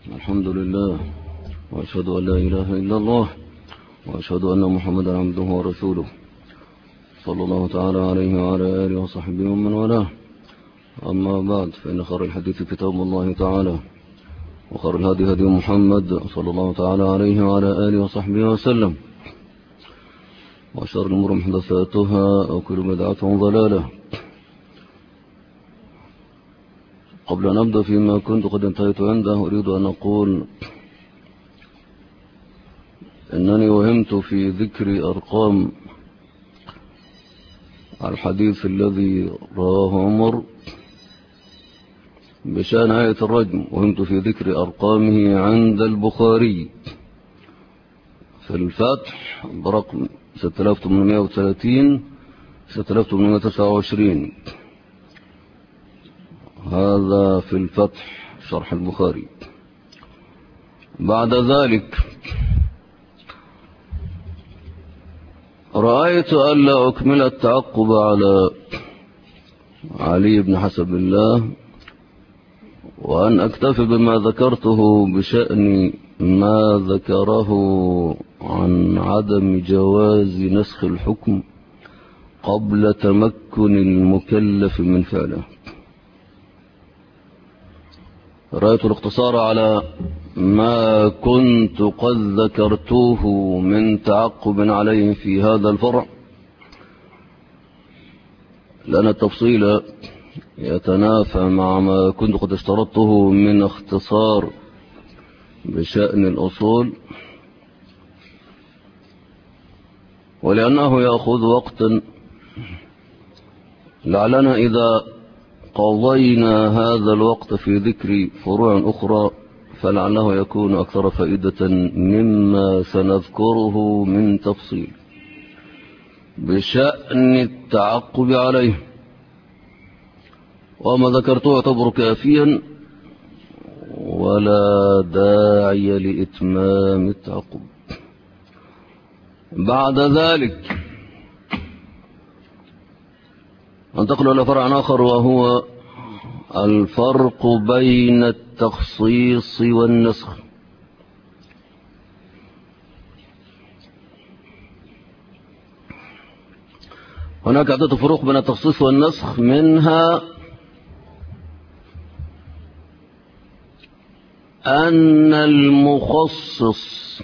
الحمد لله، وأشهد أن لا إله إلا الله، وأشهد أن محمدا عبده ورسوله، صلى الله تعالى عليه وعلى آله وصحبه ومن والاه. أما بعد، فإن خير الحديث كتاب الله تعالى، وخير الهدي هدي محمد صلى الله تعالى عليه وعلى آله وصحبه وسلم، وشر الأمور محدثاتها وكل بدعة ضلالة. قبل أن نبدأ فيما كنت قد انتهيت عنده، أريد أن أقول أنني وهمت في ذكر أرقام الحديث الذي رواه عمر بشأن آية الرجم، وهمت في ذكر أرقامه عند البخاري في الفتح برقم 6830 6829. هذا في الفتح شرح البخاري. بعد ذلك رأيت ألا أكمل التعقب على علي بن حسب الله، وأن أكتفي بما ذكرته بشأن ما ذكره عن عدم جواز نسخ الحكم قبل تمكن المكلف من فعله. رأيت الاقتصار على ما كنت قد ذكرته من تعقب عليه في هذا الفرع، لأن التفصيل يتنافى مع ما كنت قد اشترطته من اختصار بشأن الأصول، ولأنه يأخذ وقتا. لعلنا إذا قضينا هذا الوقت في ذكر فروع أخرى فلعله يكون أكثر فائدة مما سنذكره من تفصيل بشأن التعقب عليه. وما ذكرته يعتبر كافيا ولا داعي لإتمام التعقب. بعد ذلك ننتقل إلى فرع آخر، وهو الفرق بين التخصيص والنسخ. هناك عدة فروق بين التخصيص والنسخ، منها أن المخصص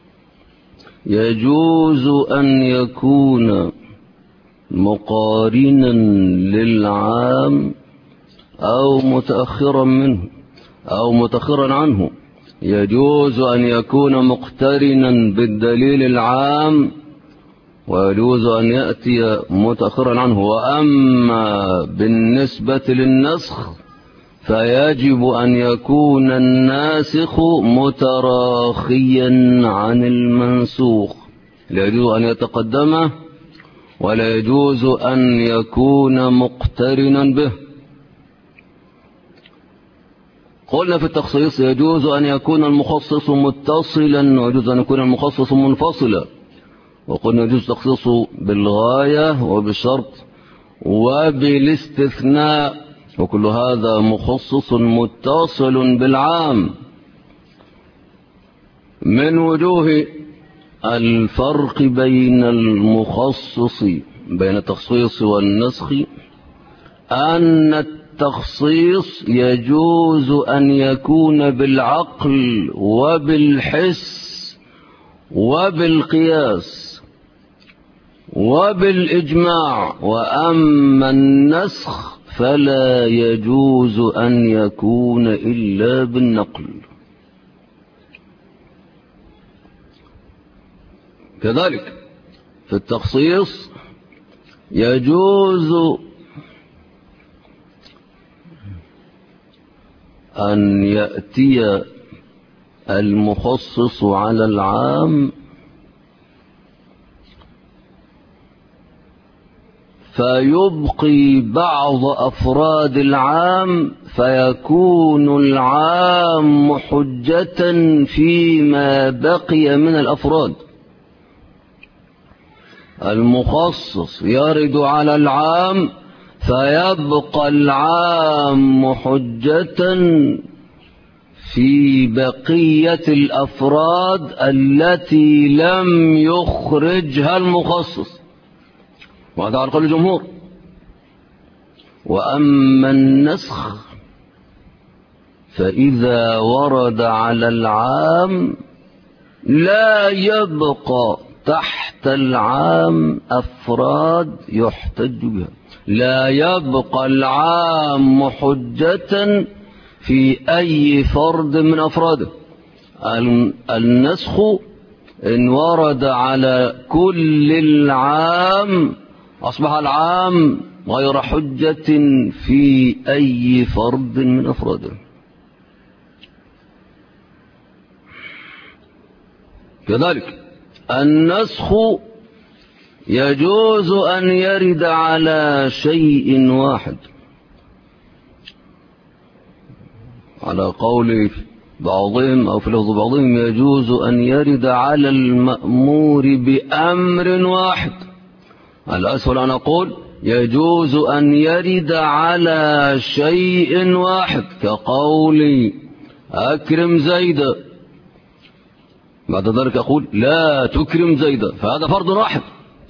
يجوز أن يكون مقارنا للعام أو متأخرا منه أو متأخرا عنه. يجوز أن يكون مقترنا بالدليل العام، ويجوز أن يأتي متأخرا عنه. وأما بالنسبة للنسخ فيجب أن يكون الناسخ متراخيا عن المنسوخ، لا يجوز أن يتقدمه ولا يجوز أن يكون مقترنا به. قلنا في التخصيص يجوز أن يكون المخصص متصلا ويجوز أن يكون المخصص منفصلا، وقلنا يجوز تخصيصه بالغاية وبالشرط وبالاستثناء، وكل هذا مخصص متصل بالعام. من وجوه الفرق بين المخصص بين التخصيص والنسخ أن التخصيص يجوز أن يكون بالعقل وبالحس وبالقياس وبالإجماع، وأما النسخ فلا يجوز أن يكون إلا بالنقل. كذلك في التخصيص يجوز أن يأتي المخصص على العام فيبقي بعض أفراد العام، فيكون العام حجة فيما بقي من الأفراد. المخصص يرد على العام فيبقى العام حجة في بقية الأفراد التي لم يخرجها المخصص، وهذا على قول الجمهور. وأما النسخ فإذا ورد على العام لا يبقى تحت العام أفراد يحتج بها، لا يبقى العام حجة في أي فرد من أفراده. النسخ إن ورد على كل العام أصبح العام غير حجة في أي فرد من أفراده. كذلك النسخ يجوز أن يرد على شيء واحد، على قول بعضهم أو في لفظ بعضهم يجوز أن يرد على المأمور بأمر واحد. الأسهل أن أقول يجوز أن يرد على شيء واحد، كقولي أكرم زيد، بعد ذلك أقول لا تكرم زيد، فهذا فرض واحد.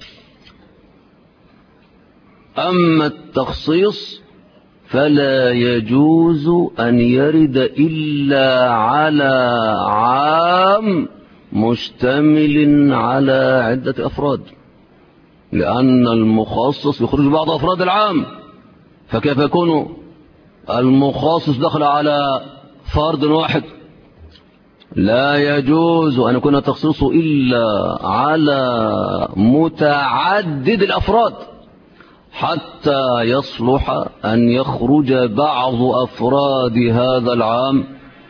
أما التخصيص فلا يجوز أن يرد إلا على عام مشتمل على عدة أفراد، لأن المخصص يخرج بعض أفراد العام، فكيف يكون المخصص دخل على فرد واحد؟ لا يجوز أن يكون التخصيص إلا على متعدد الأفراد حتى يصلح أن يخرج بعض أفراد هذا العام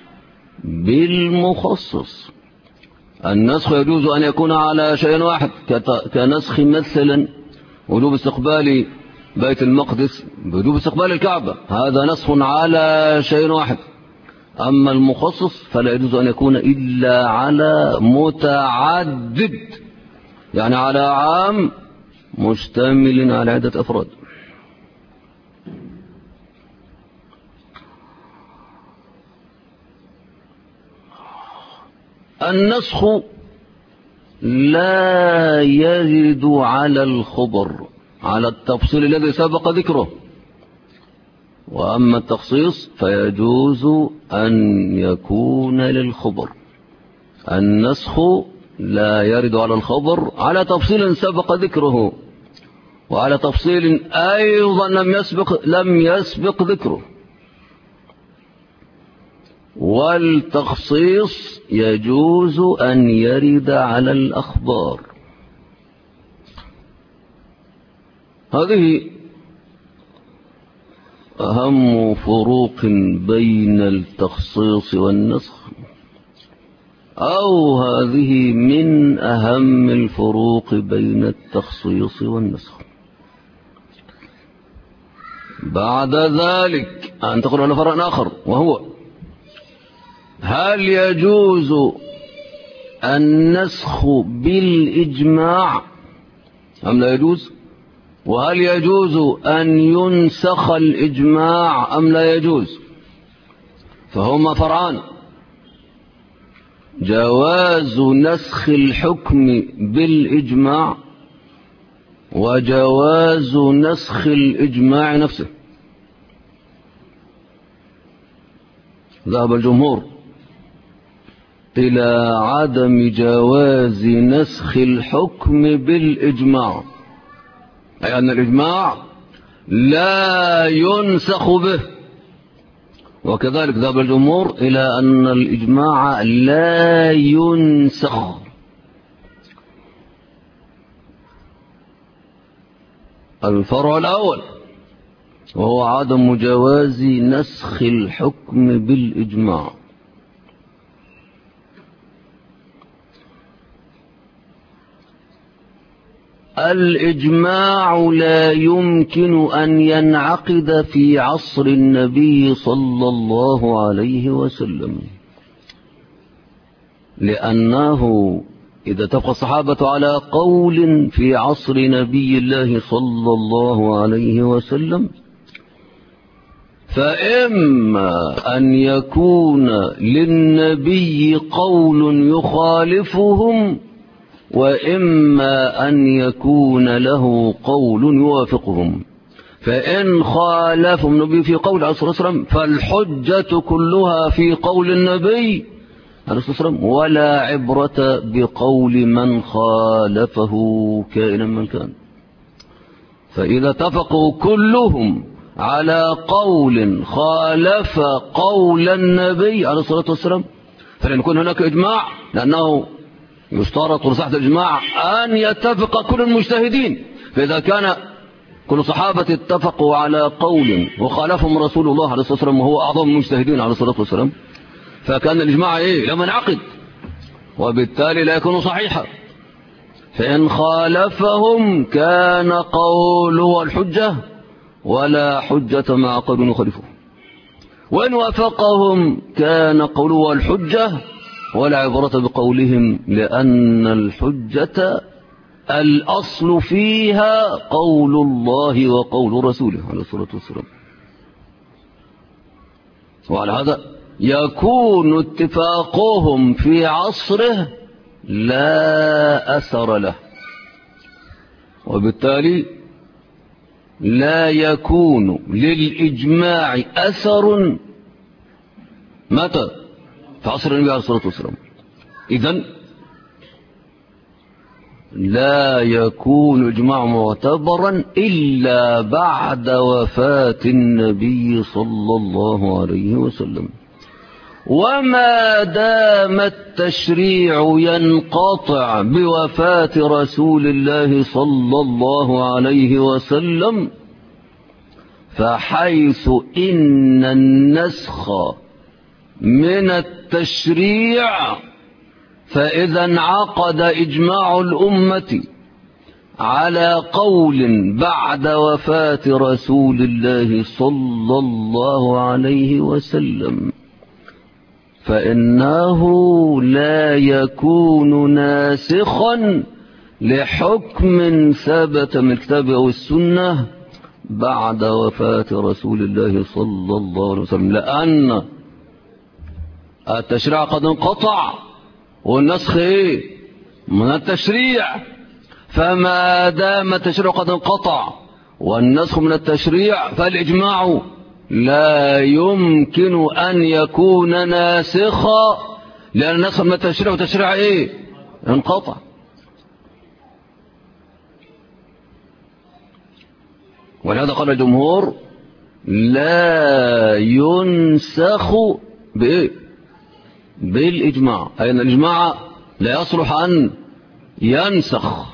بالمخصص. النسخ يجوز أن يكون على شيء واحد، كنسخ مثلا وجوب استقبال بيت المقدس بوجوب استقبال الكعبة، هذا نسخ على شيء واحد. أما المخصص فلا يجوز أن يكون إلا على متعدد، يعني على عام مشتمل على عدة أفراد. النسخ لا يرد على الخبر على التفصيل الذي سبق ذكره، وأما التخصيص فيجوز أن يكون للخبر. النسخ لا يرد على الخبر على تفصيل سبق ذكره، وعلى تفصيل أيضا لم يسبق ذكره. والتخصيص يجوز أن يرد على الأخبار. هذه أهم فروق بين التخصيص والنسخ، أو هذه من أهم الفروق بين التخصيص والنسخ. بعد ذلك أنتقل إلى فرع آخر، وهو هل يجوز النسخ بالإجماع أم لا يجوز؟ وهل يجوز أن ينسخ الإجماع أم لا يجوز؟ فهما فرعان: جواز نسخ الحكم بالإجماع، وجواز نسخ الإجماع نفسه. ذهب الجمهور إلى عدم جواز نسخ الحكم بالإجماع، أي أن الإجماع لا ينسخ به. وكذلك ذهب الجمهور إلى أن الإجماع لا ينسخ. الفرع الأول وهو عدم جواز نسخ الحكم بالإجماع. الإجماع لا يمكن أن ينعقد في عصر النبي صلى الله عليه وسلم، لأنه إذا اتفق الصحابة على قول في عصر نبي الله صلى الله عليه وسلم فإما أن يكون للنبي قول يخالفهم، وإما أن يكون له قول يوافقهم. فإن خالفهم النبي في قول عليه الصلاة والسلام فالحجة كلها في قول النبي عليه الصلاة والسلام، ولا عبرة بقول من خالفه كائنا من كان. فإذا اتفقوا كلهم على قول خالف قول النبي عليه الصلاة والسلام فلن يكون هناك إجماع، لأنه يشترط لصحة الإجماع أن يتفق كل المجتهدين. فإذا كان كل صحابة اتفقوا على قول وخالفهم رسول الله عليه الصلاة والسلام وهو أعظم المجتهدين عليه الصلاة والسلام، فكان الإجماع لم ينعقد، وبالتالي لا يكون صحيحا. فإن خالفهم كان قوله الحجة، ولا حجة مع قول يخالفه. وإن وافقهم كان قوله الحجة، ولا عبرة بقولهم، لأن الحجة الأصل فيها قول الله وقول رسوله عليه الصلاة والسلام. وعلى هذا يكون اتفاقهم في عصره لا أثر له، وبالتالي لا يكون للإجماع أثر متى؟ في عصر النبي عليه الصلاة والسلام. إذن لا يكون إجماع معتبرا إلا بعد وفاة النبي صلى الله عليه وسلم. وما دام التشريع ينقطع بوفاة رسول الله صلى الله عليه وسلم، فحيث إن النسخ من التشريع، فإذا انعقد إجماع الأمة على قول بعد وفاة رسول الله صلى الله عليه وسلم، فإنه لا يكون ناسخا لحكم ثبت من الكتاب أو السنة بعد وفاة رسول الله صلى الله عليه وسلم، لأن التشريع قد انقطع، والنسخ من التشريع. فما دام التشريع قد انقطع والنسخ من التشريع، فالإجماع لا يمكن أن يكون ناسخا، لأن النسخ من التشريع وتشريع انقطع. ولهذا قال الجمهور لا ينسخ بالإجماع، أي أن الإجماع لا يصلح أن ينسخ.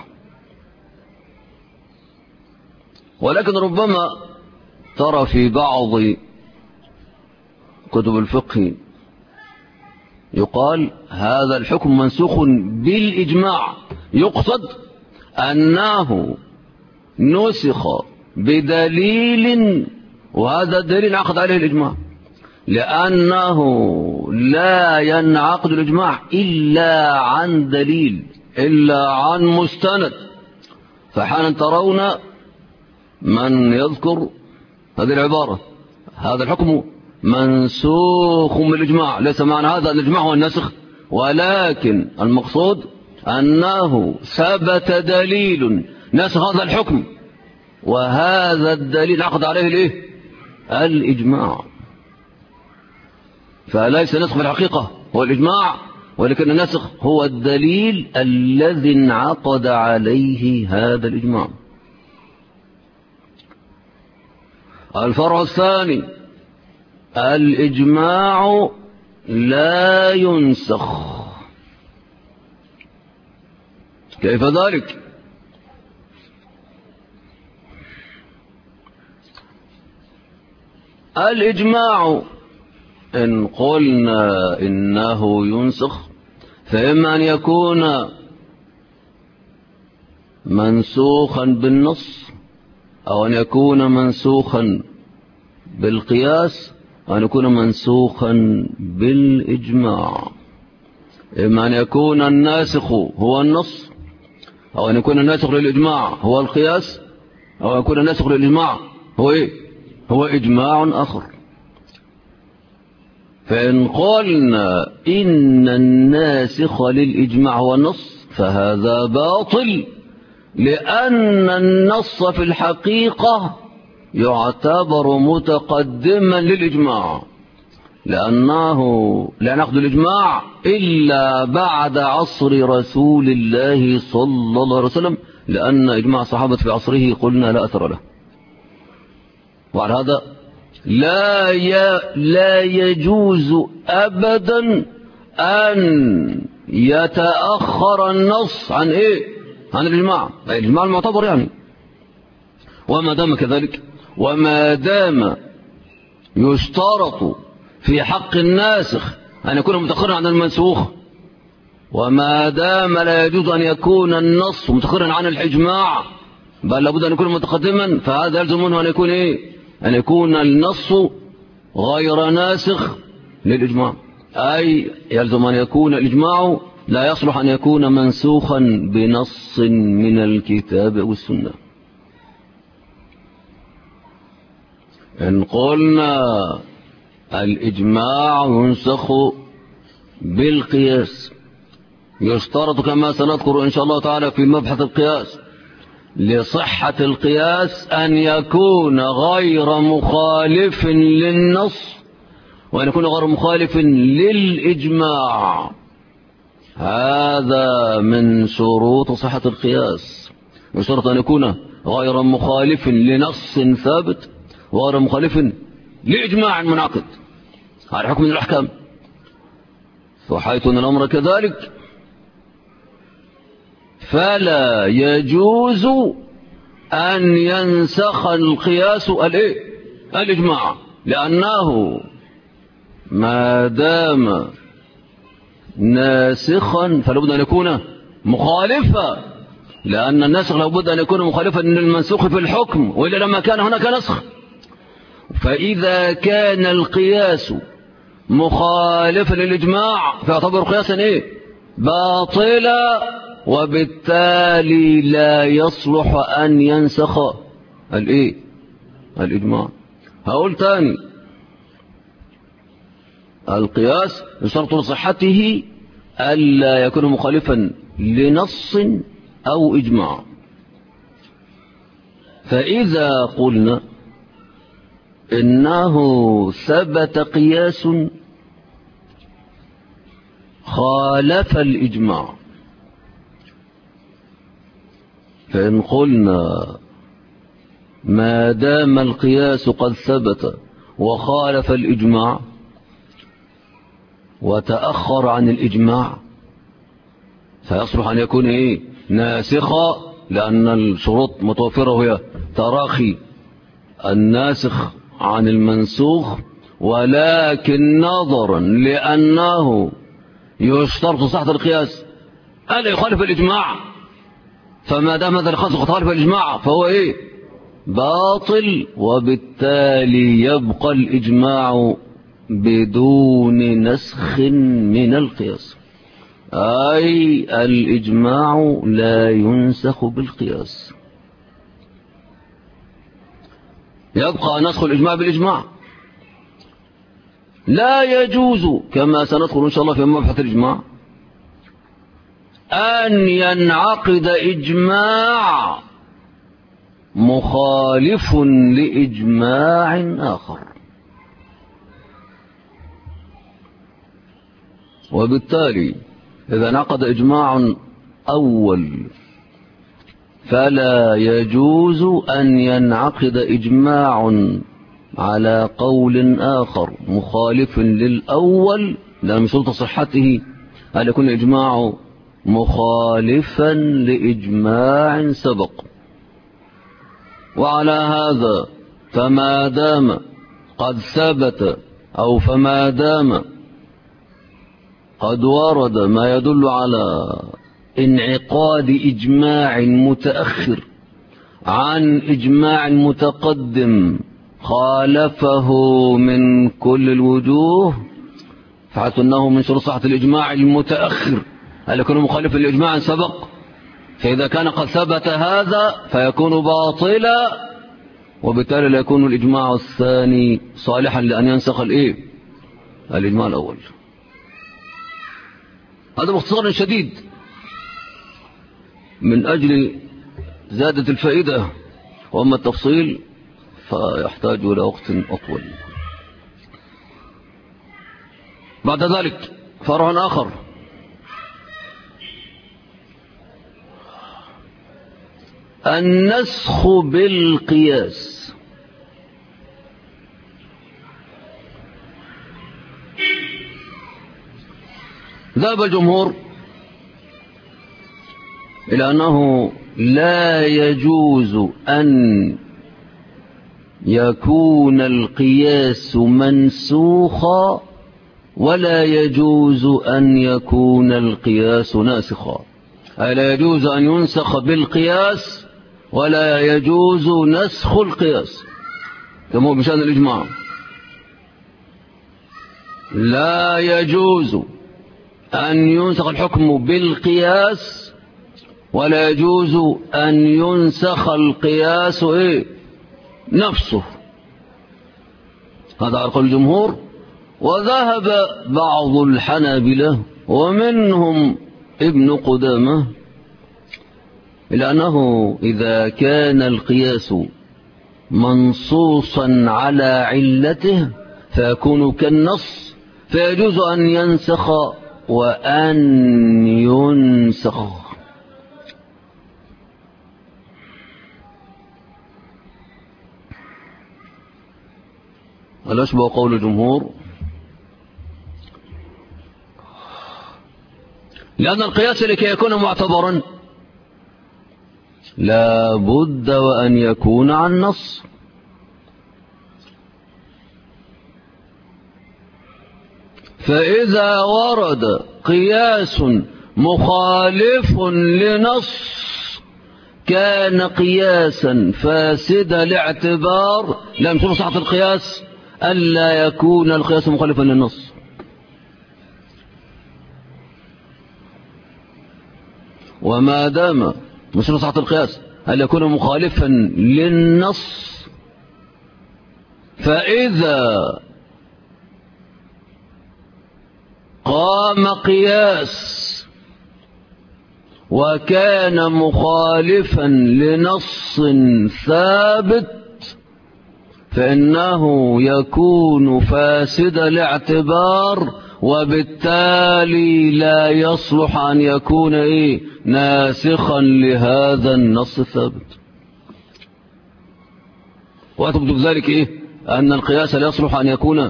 ولكن ربما ترى في بعض كتب الفقه يقال هذا الحكم منسوخ بالإجماع، يقصد أنه نسخ بدليل، وهذا الدليل انعقد عليه الإجماع، لأنه لا ينعقد الإجماع إلا عن دليل، إلا عن مستند. فحالا ترون من يذكر هذه العبارة هذا الحكم منسوخ بالإجماع، ليس معنى هذا أن الإجماع هو النسخ، ولكن المقصود أنه ثبت دليل نسخ هذا الحكم، وهذا الدليل عقد عليه الإجماع. فليس النسخ في الحقيقة هو الإجماع، ولكن النسخ هو الدليل الذي انعقد عليه هذا الإجماع. الفرع الثاني: الإجماع لا ينسخ. كيف ذلك؟ الإجماع إن قلنا إنه ينسخ، فإما أن يكون منسوخا بالنص، أو أن يكون منسوخا بالقياس، أو أن يكون منسوخا بالإجماع. إما أن يكون الناسخ هو النص، أو أن يكون الناسخ للإجماع هو القياس، أو أن يكون الناسخ للإجماع هو هو إجماع آخر. فإن قلنا إن الناسخ للإجماع هو النص فهذا باطل، لأن النص في الحقيقة يعتبر متقدما للإجماع، لأنه لا نأخذ الإجماع إلا بعد عصر رسول الله صلى الله عليه وسلم، لأن إجماع الصحابة في عصره قلنا لا أثر له. وعلى هذا لا يجوز أبدا أن يتأخر النص عن عن الإجماع، الإجماع المعتبر يعني. وما دام كذلك، وما دام يشترط في حق الناسخ أن يكون متأخرا عن المنسوخ، وما دام لا يجوز أن يكون النص متأخرا عن الإجماع بل لابد أن يكون متقدما، فهذا يلزم منه أن يكون أن يكون النص غير ناسخ للإجماع، أي يلزم أن يكون الإجماع لا يصلح أن يكون منسوخا بنص من الكتاب والسنة. إن قلنا الإجماع ينسخ بالقياس، يشترط كما سنذكر إن شاء الله تعالى في مبحث القياس لصحة القياس أن يكون غير مخالف للنص، وأن يكون غير مخالف للإجماع. هذا من شروط صحة القياس، يشترط أن يكون غير مخالف لنص ثابت وغير مخالف لإجماع منعقد على حكم من الأحكام. وحيث أن الأمر كذلك فلا يجوز أن ينسخ القياس الإجماع، لأنه ما دام ناسخا فلابد أن يكون مخالفا، لأن الناسخ لابد أن يكون مخالفا للمنسوخ في الحكم، وإلا لما كان هناك نسخ. فإذا كان القياس مخالفا للإجماع فيعتبر قياسا باطلا، وبالتالي لا يصلح أن ينسخ الإجماع. هقول تاني، القياس يشترط لصحته ألا يكون مخالفا لنص أو إجماع. فإذا قلنا إنه ثبت قياس خالف الإجماع، فإن قلنا ما دام القياس قد ثبت وخالف الإجماع وتأخر عن الإجماع فيصلح أن يكون ناسخا، لأن الشروط متوفرة وهي تراخي الناسخ عن المنسوخ، ولكن نظرا لأنه يشترط صحة القياس ألا يخالف الإجماع، فما دام هذا القياس قد خالف الإجماع فهو باطل، وبالتالي يبقى الإجماع بدون نسخ من القياس، أي الإجماع لا ينسخ بالقياس، يبقى نسخ الإجماع بالإجماع. لا يجوز كما سندخل إن شاء الله في مبحث الإجماع أن ينعقد إجماع مخالف لإجماع آخر، وبالتالي إذا انعقد إجماع أول فلا يجوز أن ينعقد إجماع على قول آخر مخالف للأول، لأن من شروط صحته أن يكون الإجماع مخالفا لإجماع سبق. وعلى هذا فما دام قد ثبت أو فما دام قد ورد ما يدل على انعقاد إجماع متأخر عن إجماع متقدم خالفه من كل الوجوه، فحيث أنه من شروط صحة الإجماع المتأخر أن يكون مخالفا لإجماع سبق، فإذا كان قد ثبت هذا فيكون باطلا، وبالتالي لا يكون الإجماع الثاني صالحا لأن ينسخ الإجماع الأول. هذا باختصار شديد من أجل زادة الفائدة، وأما التفصيل فيحتاج إلى وقت أطول. بعد ذلك فرع آخر، النسخ بالقياس. ذهب الجمهور إلى أنه لا يجوز أن يكون القياس منسوخا ولا يجوز أن يكون القياس ناسخا، أي لا يجوز أن ينسخ بالقياس ولا يجوز نسخ القياس، كما هو بشأن الإجماع. لا يجوز أن ينسخ الحكم بالقياس ولا يجوز أن ينسخ القياس نفسه. هذا على قول الجمهور. وذهب بعض الحنابلة ومنهم ابن قدامة إلى أنه إذا كان القياس منصوصا على علته فيكون كالنص، فيجوز أن ينسخ وأن ينسخ. هل أشبه قول الجمهور؟ لأن القياس لكي يكون معتبرا لا بد وأن يكون عن نص، فإذا ورد قياس مخالف لنص كان قياسا فاسد الاعتبار. لم تكن صحة القياس ألا يكون القياس مخالفا للنص. وما دام مش صحة القياس أن يكون مخالفا للنص، فإذا قام قياس وكان مخالفا لنص ثابت فإنه يكون فاسد الاعتبار، وبالتالي لا يصلح أن يكون ناسخا لهذا النص الثابت. وأثبت بذلك أن القياس لا يصلح أن يكون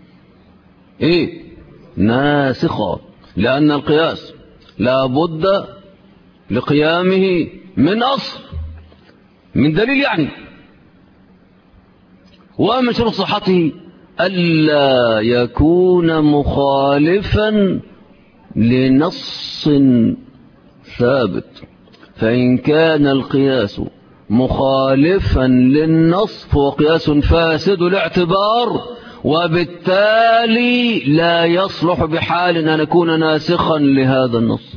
ناسخا، لأن القياس لا بد لقيامه من أصل، من دليل يعني. ومن شرط صحته ألا يكون مخالفا لنص ثابت، فإن كان القياس مخالفا للنص فهو قياس فاسد الاعتبار، وبالتالي لا يصلح بحال أن يكون ناسخا لهذا النص.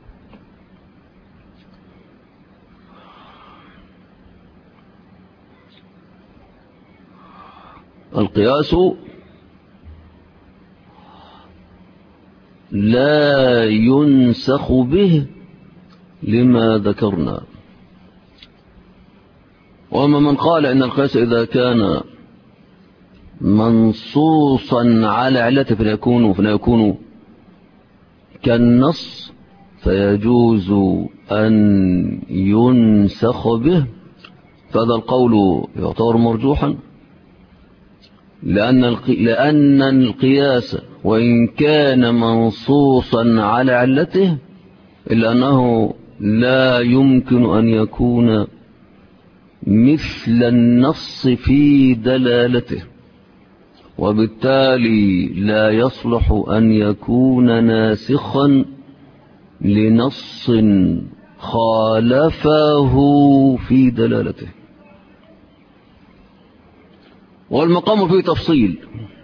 القياس لا ينسخ به لما ذكرنا. وأما من قال إن القياس إذا كان منصوصا على علته فيكون كالنص فيجوز أن ينسخ به، فهذا القول يعتبر مرجوحا، لأن القياس وإن كان منصوصا على علته إلا أنه لا يمكن أن يكون مثل النص في دلالته، وبالتالي لا يصلح أن يكون ناسخا لنص خالفه في دلالته. والمقام فيه تفصيل.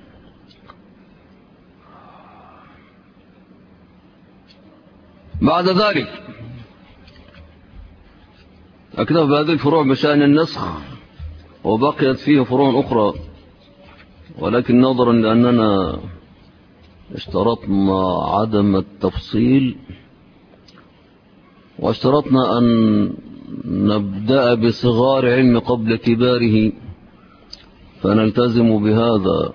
بعد ذلك أكتب بهذه الفروع بشأن النسخ، وبقيت فيه فروع أخرى، ولكن نظرا لأننا اشترطنا عدم التفصيل، واشترطنا أن نبدأ بصغار علم قبل كباره، فنلتزم بهذا،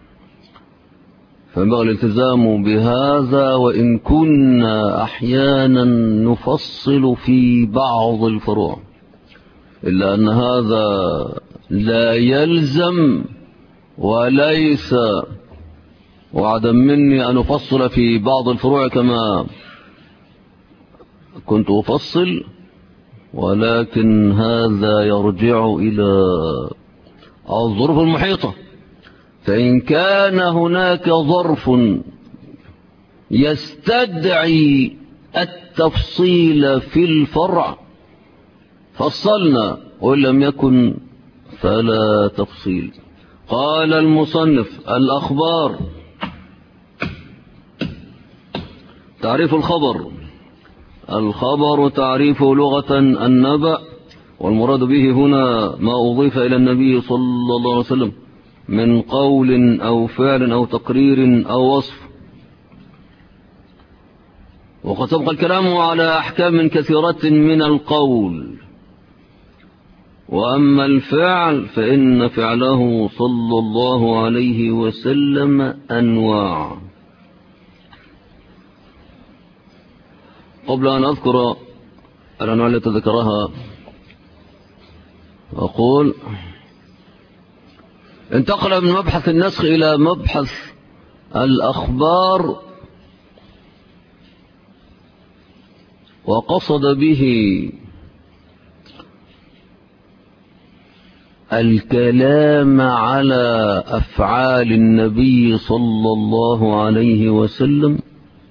فينبغي الالتزام بهذا، وإن كنا أحيانا نفصل في بعض الفروع، إلا أن هذا لا يلزم وليس وعدا مني أن أفصل في بعض الفروع كما كنت أفصل، ولكن هذا يرجع إلى الظروف المحيطة. فإن كان هناك ظرف يستدعي التفصيل في الفرع فصلنا، وإن لم يكن فلا تفصيل. قال المصنف: الأخبار. تعريف الخبر: الخبر تعريفه لغة النبأ، والمراد به هنا ما أضيف إلى النبي صلى الله عليه وسلم من قول أو فعل أو تقرير أو وصف. وقد سبق الكلام على أحكام كثيرة من القول، وأما الفعل فإن فعله صلى الله عليه وسلم أنواع. قبل أن أذكر الأنواع التي ذكرها أقول: انتقل من مبحث النسخ إلى مبحث الأخبار، وقصد به الكلام على أفعال النبي صلى الله عليه وسلم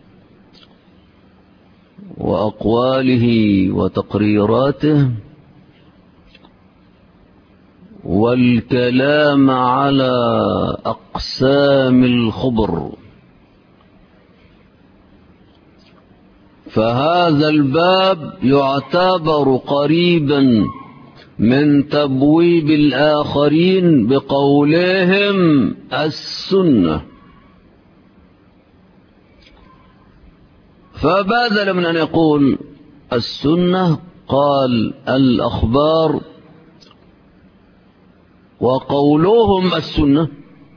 وأقواله وتقريراته، والكلام على أقسام الخبر. فهذا الباب يعتبر قريبا من تبويب الآخرين بقولهم السنة، فبادل من أن يقول السنة قال الأخبار، وقولهم السنة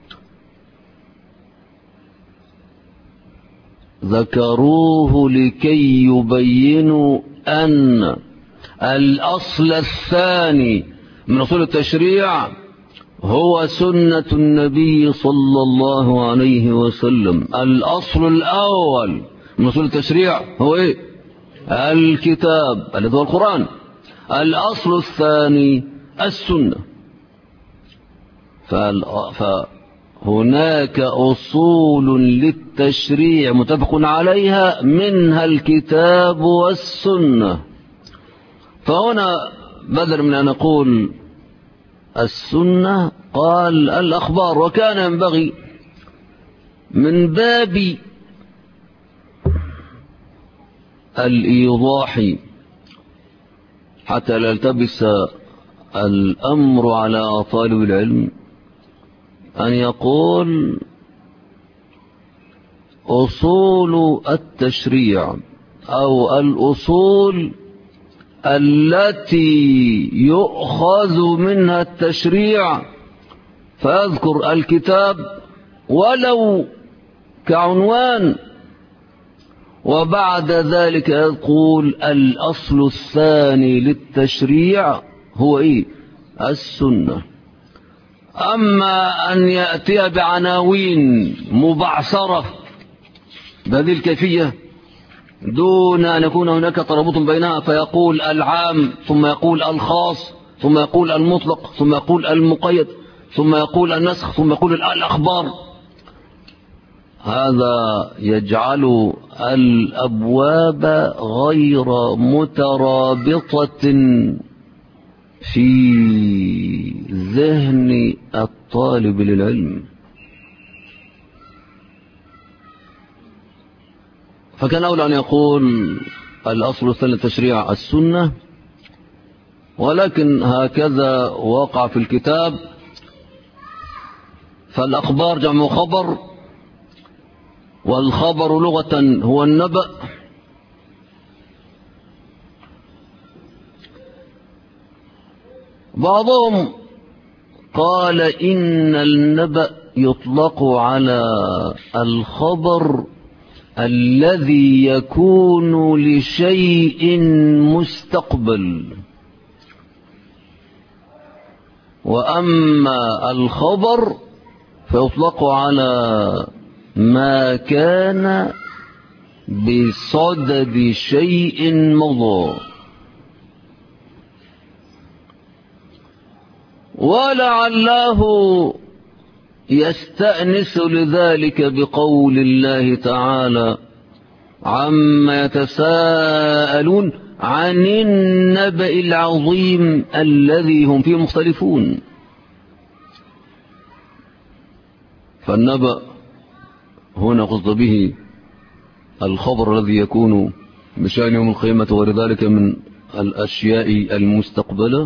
ذكروه لكي يبينوا أن الأصل الثاني من أصول التشريع هو سنة النبي صلى الله عليه وسلم. الأصل الأول من أصول التشريع هو إيه؟ الكتاب الذي هو القرآن. الأصل الثاني السنة. فهناك أصول للتشريع متفق عليها، منها الكتاب والسنة. فهنا بدل من أن نقول السنة قال الأخبار، وكان ينبغي من باب الإيضاح حتى لا يلتبس الأمر على طالب العلم أن يقول أصول التشريع أو الأصول التي يؤخذ منها التشريع، فأذكر الكتاب ولو كعنوان، وبعد ذلك يقول الأصل الثاني للتشريع هو إيه؟ السنة. أما أن يأتي بعناوين مبعثرة بهذه الكيفية دون أن يكون هناك ترابط بينها، فيقول العام ثم يقول الخاص ثم يقول المطلق ثم يقول المقيد ثم يقول النسخ ثم يقول الأخبار، هذا يجعل الأبواب غير مترابطة في ذهن الطالب للعلم. فكان أولى أن يقول الأصل الثاني للتشريع السنة، ولكن هكذا وقع في الكتاب. فالأخبار جمع خبر، والخبر لغة هو النبأ. بعضهم قال إن النبأ يطلق على الخبر الذي يكون لشيء مستقبل، وأما الخبر فيطلق على ما كان بصدد شيء مضى. ولعله يستأنس لذلك بقول الله تعالى عما يتساءلون عن النبأ العظيم الذي هم فيه مختلفون. فالنبأ هنا قصد به الخبر الذي يكون بشأن يوم القيامة وغير ذلك من الأشياء المستقبلة.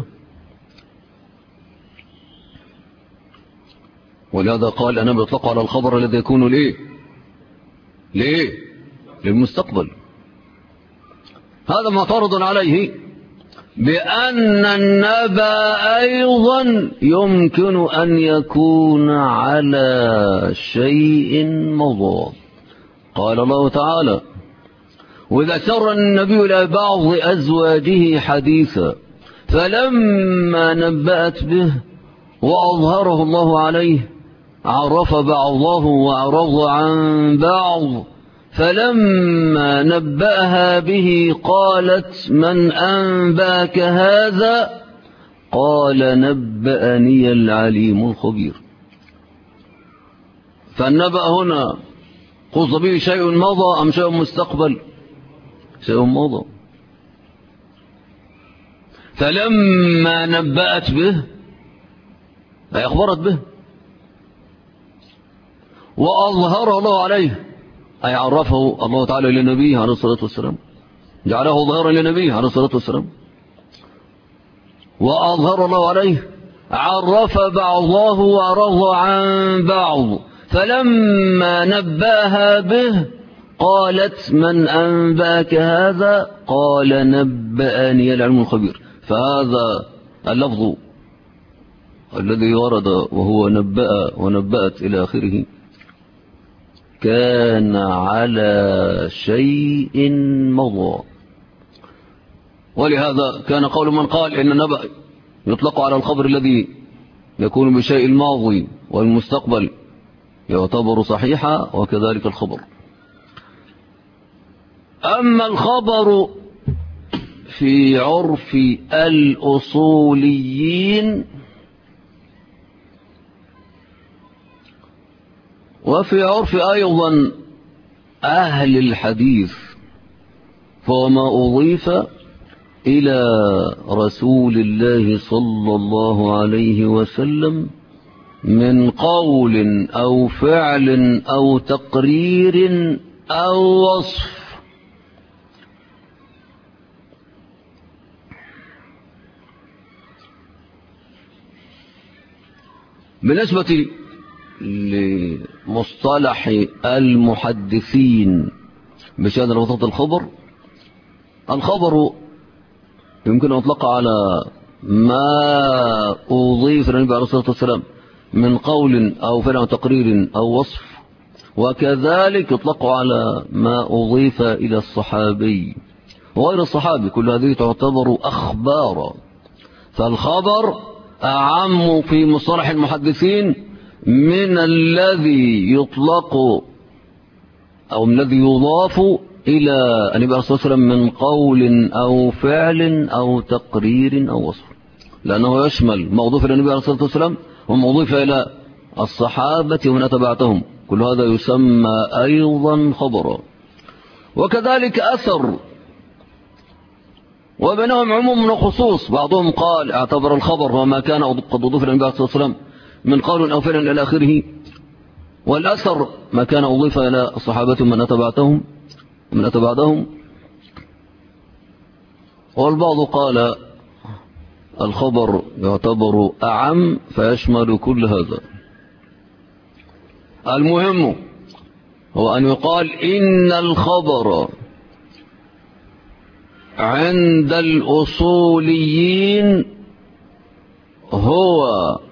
ولهذا قال أنا بيطلق على الخبر الذي يكون ليه للمستقبل. هذا معترض عليه بأن النبأ أيضا يمكن أن يكون على شيء مضى. قال الله تعالى وإذا سر النبي إلى بعض أزواجه حديثا فلما نبأت به وأظهره الله عليه عرف بعضه وأعرض عن بعض فلما نبأها به قالت من أنباك هذا قال نبأني العليم الخبير. فالنبأ هنا قصد به شيء مضى أم شيء مستقبل؟ شيء مضى. فلما نبأت به أي أخبرت به وأظهر الله عليه أي عرفه الله تعالى لنبيه عليه الصلاة والسلام، جعله ظاهرا لنبيه عليه الصلاة والسلام. وأظهر الله عليه عرف بعضه وأعرض عن بعض فلما نبأها به قالت من أنباك هذا قال نبأني العلم الخبير. فهذا اللفظ الذي ورد وهو نبأ ونبأت إلى آخره كان على شيء مضى. ولهذا كان قول من قال إن النبأ يطلق على الخبر الذي يكون بشيء الماضي والمستقبل يعتبر صحيحا، وكذلك الخبر. أما الخبر في عرف الأصوليين وفي عرف أيضا أهل الحديث فهو ما أضيف إلى رسول الله صلى الله عليه وسلم من قول أو فعل أو تقرير أو وصف. بالنسبة لمصطلح المحدثين بشأن ربطة الخبر يمكن أن يطلق على ما أضيف للنبي عليه الصلاة والسلام من قول أو فعل أو تقرير أو وصف، وكذلك يطلق على ما أضيف إلى الصحابي وغير الصحابي. كل هذه تعتبر أخبارا. فالخبر أعم في مصطلح المحدثين من الذي يطلق أو من الذي يضاف إلى النبي عليه الصلاة والسلام من قول أو فعل أو تقرير أو وصف، لأنه يشمل ما أضيف إلى النبي عليه الصلاة والسلام وما أضيف إلى الصحابة ومن أتبعتهم. كل هذا يسمى أيضا خبرا. وكذلك أثر، وبينهم عموم وخصوص. بعضهم قال اعتبر الخبر وما كان قد أضيف إلى النبي عليه الصلاة والسلام من قول أو فعل إلى آخره، والأثر ما كان أضيف إلى الصحابة من أتبعتهم. والبعض قال الخبر يعتبر أعم فيشمل كل هذا. المهم هو أن يقال إن الخبر عند الأصوليين هو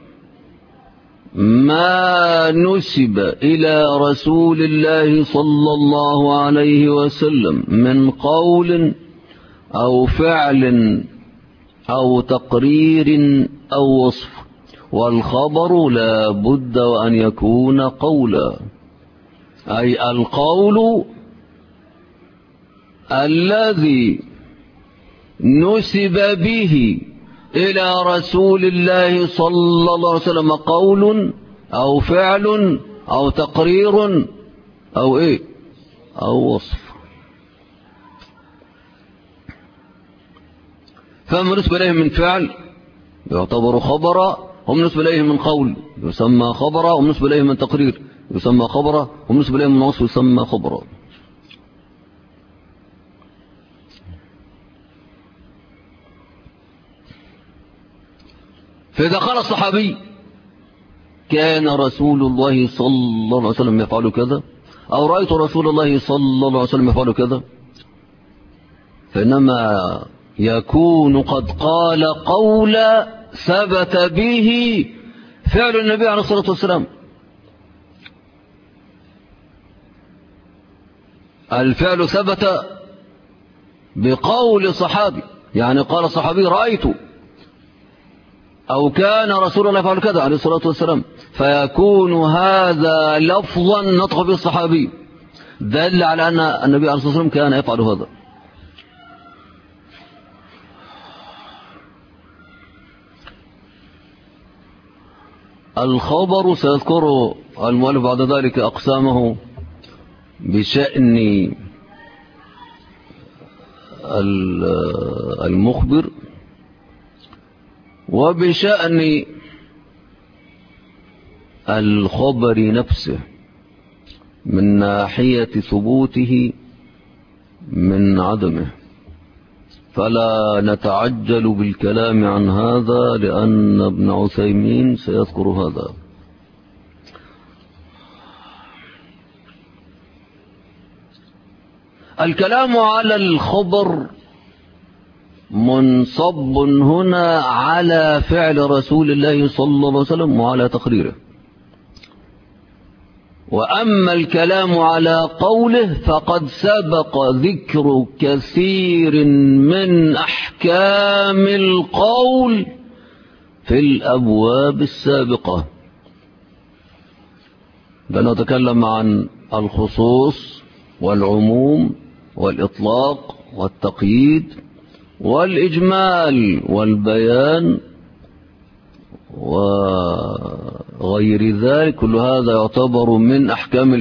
ما نسب إلى رسول الله صلى الله عليه وسلم من قول أو فعل أو تقرير أو وصف، والخبر لا بد وأن يكون قولا، أي القول الذي نسب به إلى رسول الله صلى الله عليه وسلم قول أو فعل أو تقرير أو إيه أو وصف. فما نسب إليه من فعل يعتبر خبرا، هم نسب إليه من قول يسمى خبرا، وهم نسب إليه من تقرير يسمى خبرا، وهم نسب إليه من وصف يسمى خبرا. فإذا قال الصحابي كان رسول الله صلى الله عليه وسلم يفعل كذا، أو رأيت رسول الله صلى الله عليه وسلم يفعل كذا، فإنما يكون قد قال قولا ثبت به فعل النبي عليه الصلاة والسلام. الفعل ثبت بقول صحابي، يعني قال الصحابي رأيت، أو كان رسول الله يفعل كذا عليه الصلاة والسلام، فيكون هذا لفظا نطق به الصحابي دل على أن النبي عليه الصلاة والسلام كان يفعل هذا. الخبر سيذكر المؤلف بعد ذلك أقسامه بشأن المخبر وبشأن الخبر نفسه من ناحية ثبوته من عدمه، فلا نتعجل بالكلام عن هذا لأن ابن عثيمين سيذكر هذا. الكلام على الخبر منصب هنا على فعل رسول الله صلى الله عليه وسلم وعلى تقريره، وأما الكلام على قوله فقد سبق ذكر كثير من أحكام القول في الأبواب السابقة. لنتكلم عن الخصوص والعموم والإطلاق والتقييد والإجمال والبيان وغير ذلك، كل هذا يعتبر من أحكام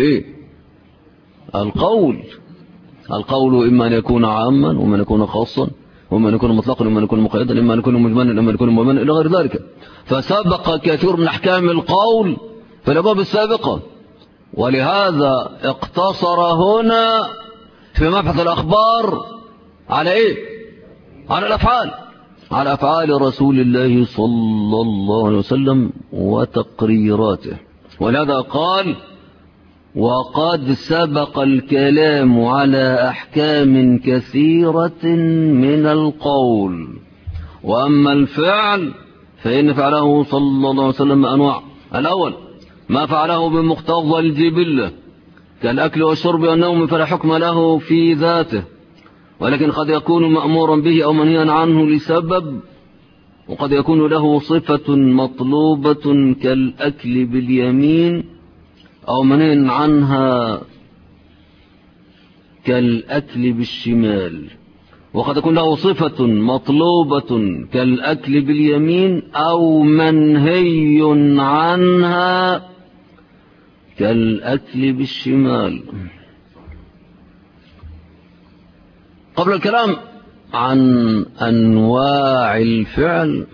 القول. القول إما أن يكون عاما، وإما أن يكون خاصا، وإما أن يكون مطلقا، وإما أن يكون مقيدا، إما أن يكون مجملا، إما أن يكون مبينا، إلى غير ذلك. فسبق كثير من أحكام القول في الأبواب السابقة، ولهذا اقتصر هنا في مبحث الأخبار على على الأفعال، على أفعال رسول الله صلى الله عليه وسلم وتقريراته. ولهذا قال وقد سبق الكلام على أحكام كثيرة من القول، وأما الفعل فإن فعله صلى الله عليه وسلم أنواع. الأول ما فعله بمقتضى الجبلة كالأكل والشرب والنوم فلا حكم له في ذاته، ولكن قد يكون مأمورا به أو منهيا عنه لسبب، وقد يكون له صفة مطلوبة كالأكل باليمين أو منهي عنها كالأكل بالشمال، وقد يكون له صفة مطلوبة كالأكل باليمين أو منهي عنها كالأكل بالشمال. قبل الكلام عن أنواع الفعل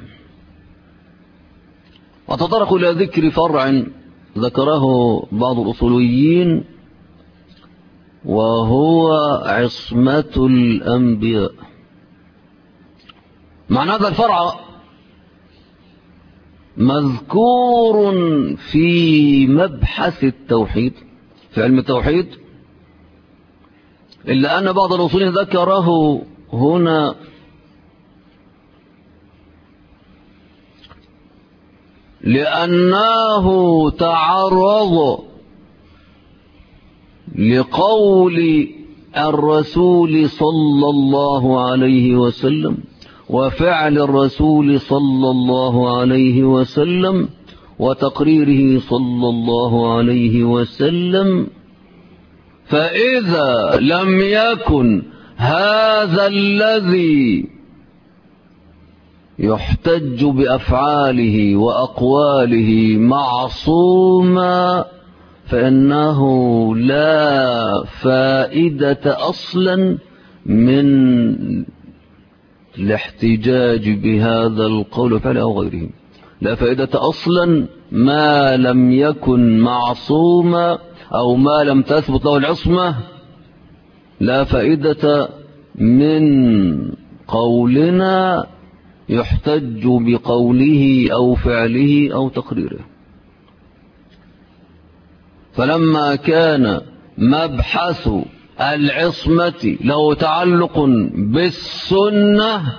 وتطرق إلى ذكر فرع ذكره بعض الأصوليين، وهو عصمة الأنبياء. معنى هذا الفرع مذكور في مبحث التوحيد في علم التوحيد، إلا أن بعض الأصوليين ذكره هنا لأنه تعرض لقول الرسول صلى الله عليه وسلم وفعل الرسول صلى الله عليه وسلم وتقريره صلى الله عليه وسلم. فإذا لم يكن هذا الذي يحتج بأفعاله وأقواله معصوما فإنه لا فائدة أصلا من الاحتجاج بهذا القول وفعل أو غيره. لا فائدة أصلا ما لم يكن معصوما أو ما لم تثبت له العصمة. لا فائدة من قولنا يحتج بقوله أو فعله أو تقريره. فلما كان مبحث العصمة له تعلق بالسنة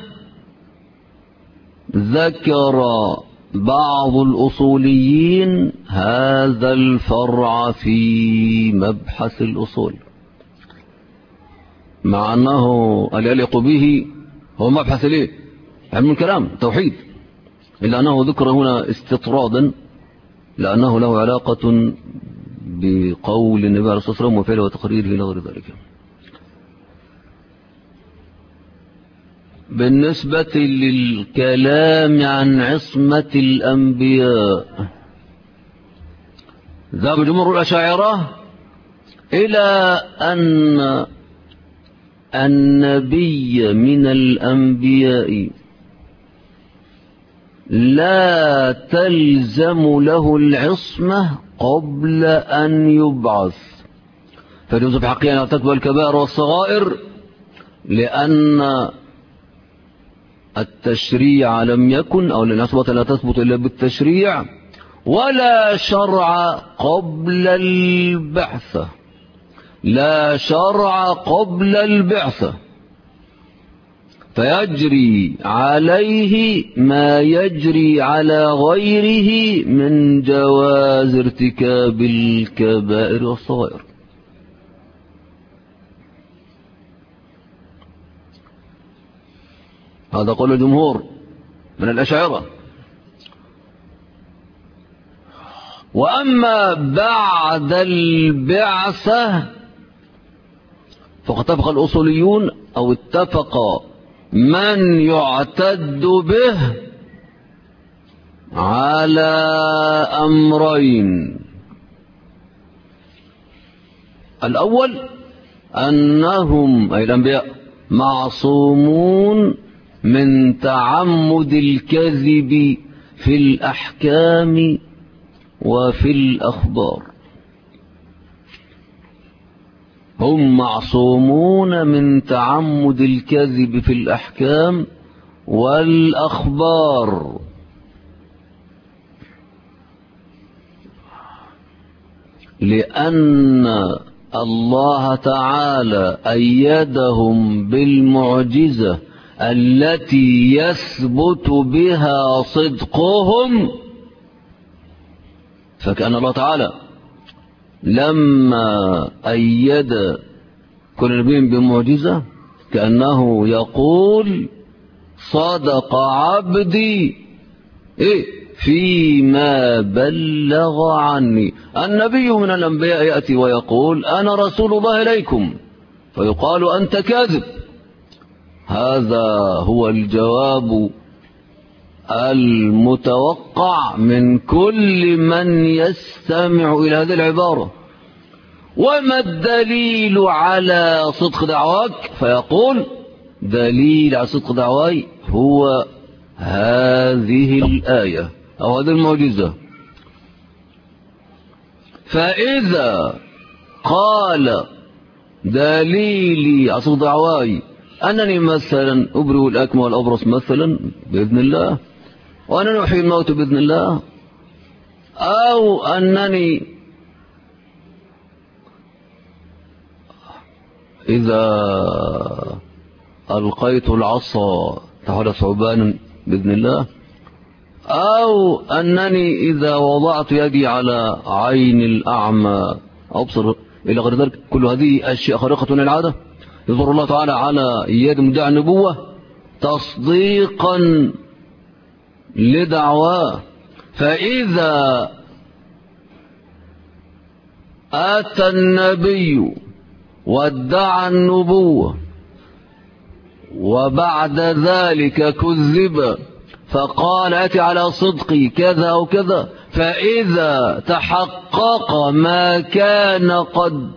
ذكر بعض الأصوليين هذا الفرع في مبحث الأصول، مع أنه يليق به هو مبحث ليه علم الكلام توحيد، إلا أنه ذكر هنا استطرادا لأنه له علاقة بقول النبي عليه الصلاة والسلام وفعله وتقريره إلى غير ذلك. بالنسبة للكلام عن عصمة الأنبياء ذهب جمهور الأشاعرة إلى أن النبي من الأنبياء لا تلزم له العصمة قبل أن يبعث، فيجوز في حقه أن يرتكب الكبائر والصغائر لأن التشريع لم يكن أو العصمة لا تثبت إلا بالتشريع، ولا شرع قبل البعثة، لا شرع قبل البعثة، فيجري عليه ما يجري على غيره من جواز ارتكاب الكبائر والصغائر. هذا قول الجمهور من الأشاعرة. وأما بعد البعثة فقد اتفق الأصوليون أو اتفق من يعتد به على أمرين: الأول أنهم أي الأنبياء معصومون من تعمد الكذب في الأحكام وفي الأخبار، هم معصومون من تعمد الكذب في الأحكام والأخبار، لأن الله تعالى أيدهم بالمعجزة التي يثبت بها صدقهم. فكأن الله تعالى لما أيد كل نبي بمعجزة كأنه يقول صدق عبدي فيما بلغ عني. النبي من الأنبياء يأتي ويقول أنا رسول الله إليكم، فيقال أنت كاذب. هذا هو الجواب المتوقع من كل من يستمع إلى هذه العبارة. وما الدليل على صدق دعواك؟ فيقول دليل على صدق دعواي هو هذه الآية أو هذه المعجزة. فإذا قال دليلي على صدق دعواي أنني مثلا أبرئ الأكمى والأبرص مثلا بإذن الله، وأنني أحيي الموت بإذن الله، أو أنني إذا ألقيت العصا تحول ثعبانا بإذن الله، أو أنني إذا وضعت يدي على عين الأعمى أبصر إلى غير ذلك. كل هذه أشياء خارقة للعادة يظهر الله تعالى على يد مدعي النبوة تصديقا لدعواه. فإذا أتى النبي وادعى النبوة وبعد ذلك كذب فقال أتي على صدقي كذا أو كذا، فإذا تحقق ما كان قد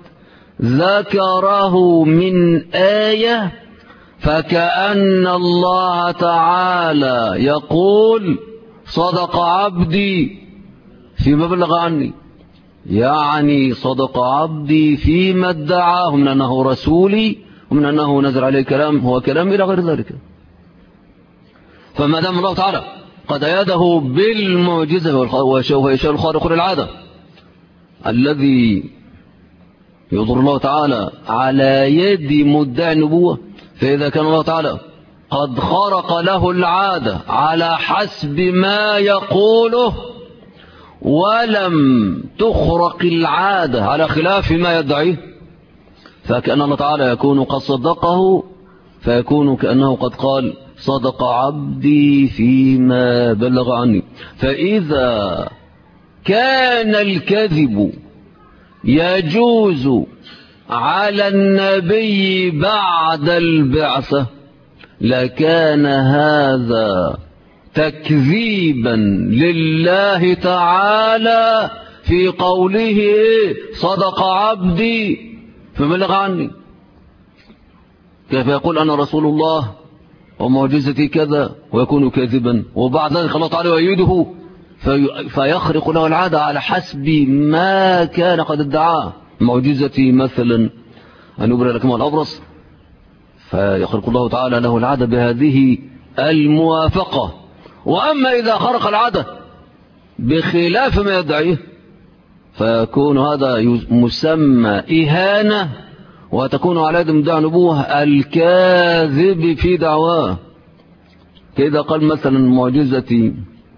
ذكره من آية فكأن الله تعالى يقول صدق عبدي فيما بلغ عني، يعني صدق عبدي فيما ادعاه من أنه رسولي ومن أنه نزل عليه كلام هو كلام إلى غير ذلك. فما دام الله تعالى قد أيده بالمعجزة وهو يشاء الخارق للعادة الذي يظهر الله تعالى على يد مدعي النبوة، فإذا كان الله تعالى قد خرق له العادة على حسب ما يقوله ولم تخرق العادة على خلاف ما يدعيه، فكأن الله تعالى يكون قد صدقه، فيكون كأنه قد قال صدق عبدي فيما بلغ عني. فإذا كان الكذب يجوز على النبي بعد البعثة لكان هذا تكذيبا لله تعالى في قوله صدق عبدي فبلغ عني. كيف يقول أنا رسول الله ومعجزتي كذا ويكون كاذبا، وبعد ذلك الله تعالى يؤيده فيخرق له العادة على حسب ما كان قد ادعاه. معجزتي مثلا أن يبرئ لكم الأبرص، فيخرق الله تعالى له العادة بهذه الموافقة. وأما إذا خرق العادة بخلاف ما يدعيه فيكون هذا مسمى إهانة، وتكون على يد مدعي النبوة الكاذب في دعواه. كإذا قال مثلا معجزتي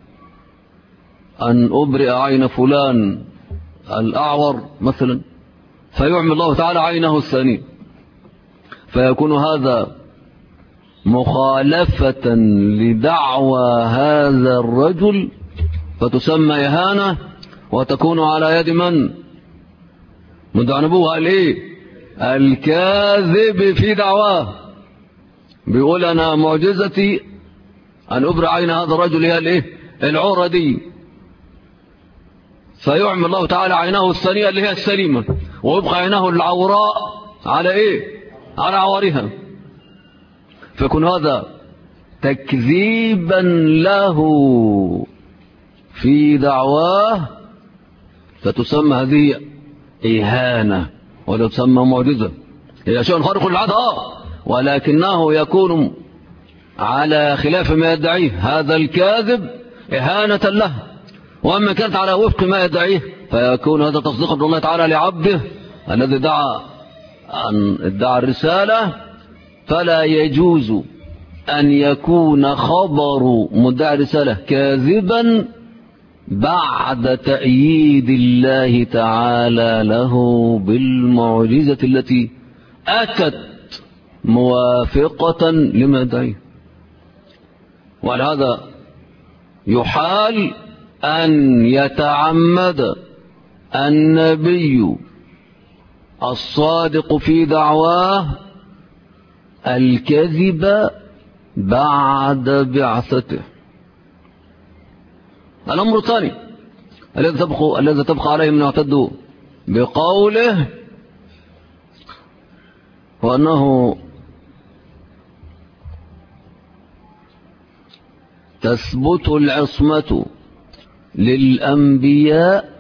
أن أبرئ عين فلان الأعور مثلا، فيعمي الله تعالى عينه الثانية، فيكون هذا مخالفة لدعوى هذا الرجل فتسمى إهانة، وتكون على يد من؟ مدعي النبوة الكاذب في دعواه. بيقول أنا معجزتي أن أبرئ عين هذا الرجل هي العورة دي، فيعمي الله تعالى عينه الثانية اللي هي السليمة، ويبقى عينه العوراء على على عورها، فيكون هذا تكذيبا له في دعواه، فتسمى هذه إهانة ولا تسمى معجزة. هي شيء خارق للعادة ولكنه يكون على خلاف ما يدعيه هذا الكاذب إهانة له. وأما كانت على وفق ما يدعيه فيكون هذا تصديقا بالله تعالى لعبده الذي ادعى الرسالة. فلا يجوز أن يكون خبر مدعي الرسالة كاذبا بعد تأييد الله تعالى له بالمعجزة التي أتت موافقة لما يدعيه. ولهذا يحال أن يتعمد النبي الصادق في دعواه الكذب بعد بعثته. الأمر الثاني الذي تبقى عليه من يعتد بقوله وأنه تثبت العصمة للأنبياء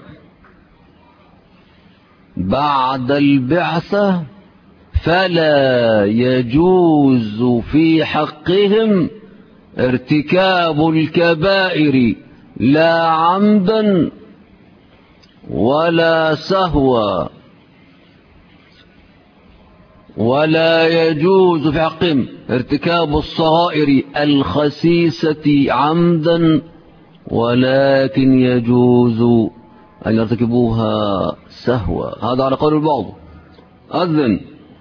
بعد البعثة، فلا يجوز في حقهم ارتكاب الكبائر لا عمدا ولا سهوا ولا يجوز في حقهم ارتكاب الصغائر الخسيسة عمدا، ولكن يجوز أن يرتكبوها سهوا. هذا على قول البعض. أذن.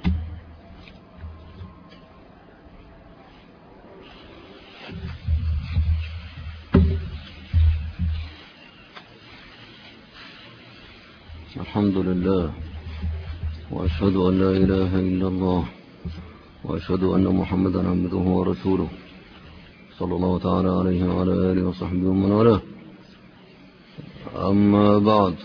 الحمد لله، وأشهد أن لا إله إلا الله، وأشهد أن محمدا عبده ورسوله، صلى الله تعالى عليه وعلى آله وصحبه ومن والاه. أما بعد،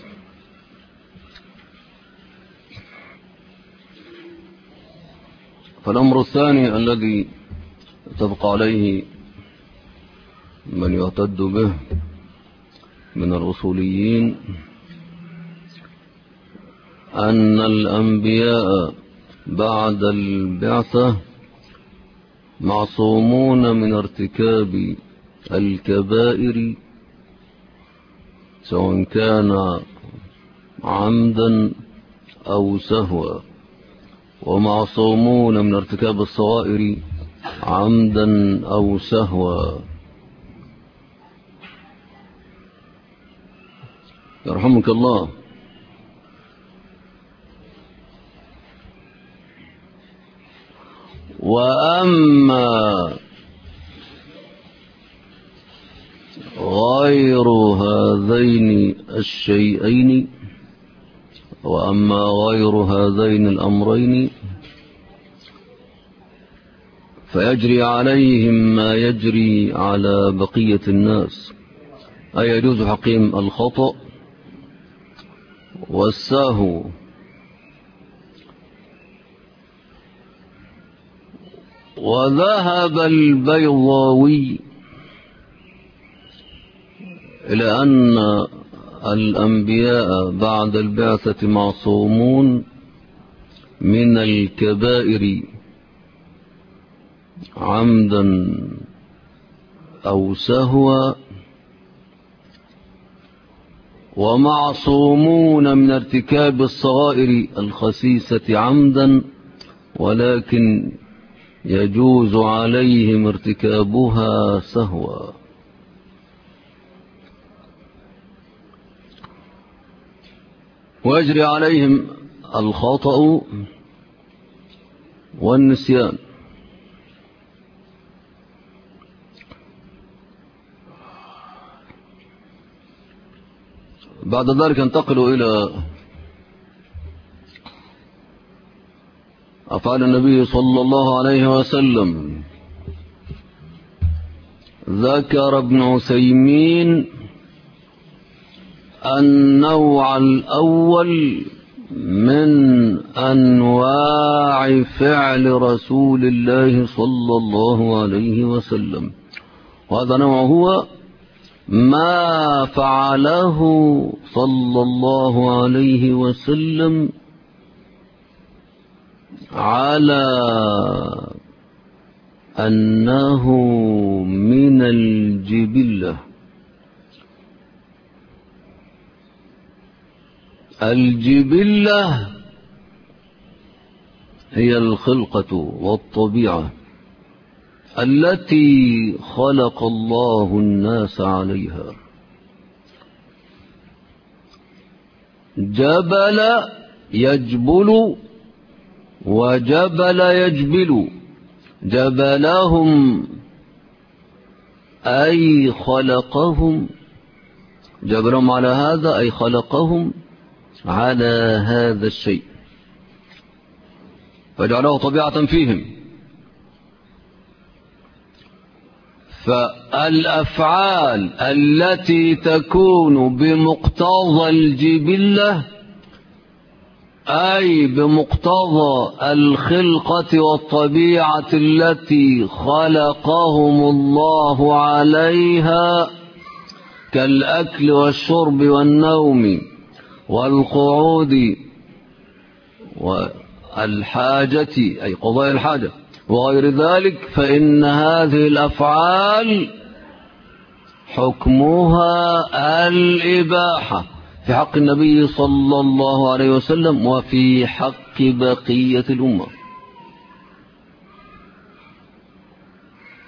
فالأمر الثاني الذي اتفق عليه من يعتد به من الأصوليين أن الأنبياء بعد البعثة معصومون من ارتكاب الكبائر سواء كان عمدا أو سهوا، ومعصومون من ارتكاب الصغائر عمدا أو سهوا. يرحمك الله. وأما غير هذين الشيئين، وأما غير هذين الأمرين فيجري عليهم ما يجري على بقية الناس، أي يجوز حقهم الخطأ والسهو. وذهب البيضاوي إلى أن الأنبياء بعد البعثة معصومون من الكبائر عمدا أو سهوا، ومعصومون من ارتكاب الصغائر الخسيسة عمدا، ولكن يجوز عليهم ارتكابها سهوا. ويجري عليهم الخطأ والنسيان. بعد ذلك انتقلوا إلى أفعال النبي صلى الله عليه وسلم. ذكر ابن عثيمين النوع الأول من أنواع فعل رسول الله صلى الله عليه وسلم، وهذا نوع هو ما فعله صلى الله عليه وسلم على أنه من الجبلة. الجبلة هي الخلقة والطبيعة التي خلق الله الناس عليها. جبل يجبل وجبل يجبل. جبلهم أي خلقهم، جبلهم على هذا أي خلقهم على هذا الشيء فجعله طبيعة فيهم. فالأفعال التي تكون بمقتضى الجبلة أي بمقتضى الخلقة والطبيعة التي خلقهم الله عليها، كالأكل والشرب والنوم والقعود والحاجة أي قضاء الحاجة وغير ذلك، فإن هذه الأفعال حكمها الإباحة في حق النبي صلى الله عليه وسلم وفي حق بقية الأمة.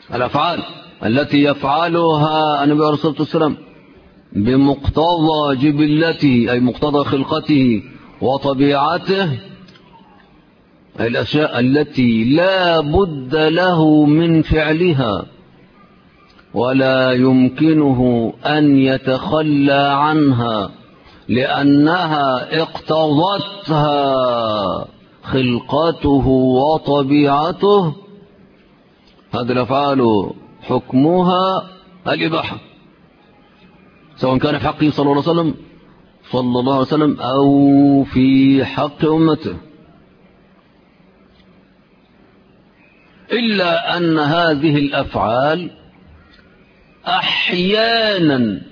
الأفعال التي يفعلها النبي عليه الصلاة والسلام بمقتضى جبلته أي مقتضى خلقته وطبيعته، الأشياء التي لا بد له من فعلها ولا يمكنه أن يتخلى عنها لأنها اقتضتها خلقته وطبيعته، هذه الأفعال حكمها الإباحة، سواء كان في حقه صلى الله عليه وسلم أو في حق أمته، إلا أن هذه الأفعال أحيانا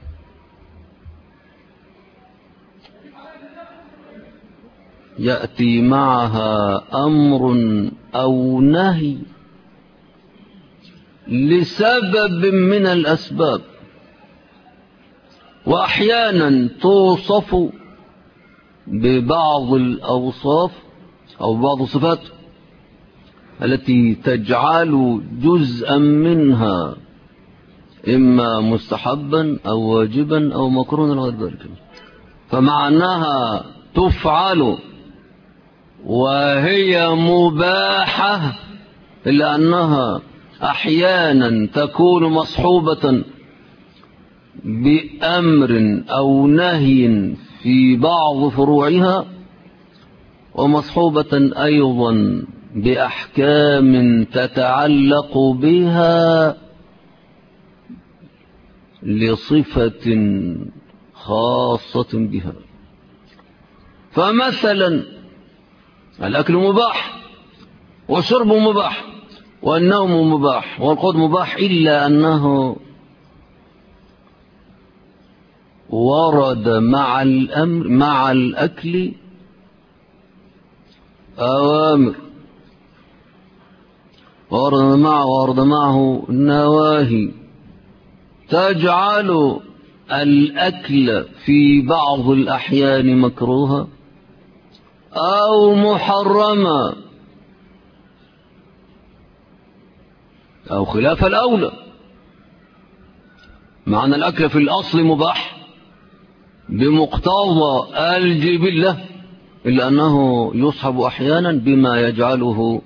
يأتي معها أمر أو نهي لسبب من الأسباب، وأحيانا توصف ببعض الأوصاف أو بعض الصفات التي تجعل جزءا منها إما مستحبا أو واجبا أو مكروها أو غير ذلك، فمع أنها تفعل وهي مباحة إلا أنها أحيانا تكون مصحوبة بأمر أو نهي في بعض فروعها، ومصحوبة أيضا بأحكام تتعلق بها لصفة خاصة بها. فمثلا الأكل مباح والشرب مباح والنوم مباح والقعود مباح، إلا أنه ورد مع الأكل أوامر، ورد معه نواهي تجعل الأكل في بعض الأحيان مكروها أو محرما أو خلاف الأولى، مع أن الأكل في الأصل مباح بمقتضى الجبلة، إلا أنه يصحب أحيانا بما يجعله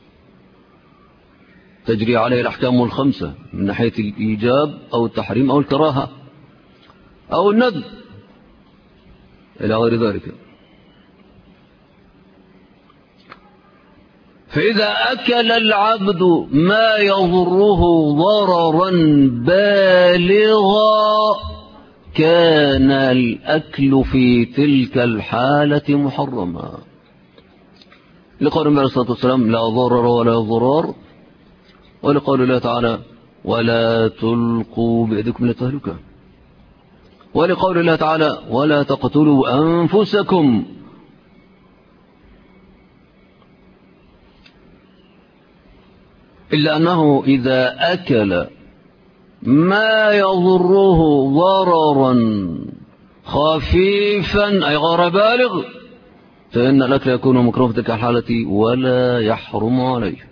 تجري عليه الأحكام الخمسة من ناحية الإيجاب أو التحريم أو الكراهة أو الندب إلى غير ذلك. فإذا أكل العبد ما يضره ضررا بالغا كان الأكل في تلك الحالة محرما، لقول النبي صلى الله عليه وسلم لا ضرر ولا ضرار، ولقول الله تعالى ولا تلقوا بأيديكم إلى التهلكة، ولقول الله تعالى ولا تقتلوا أنفسكم، إلا أنه إذا أكل ما يضره ضررا خفيفا أي غير بالغ فإن الأكل يكون مكروه في تلك الحالة ولا يحرم عليه.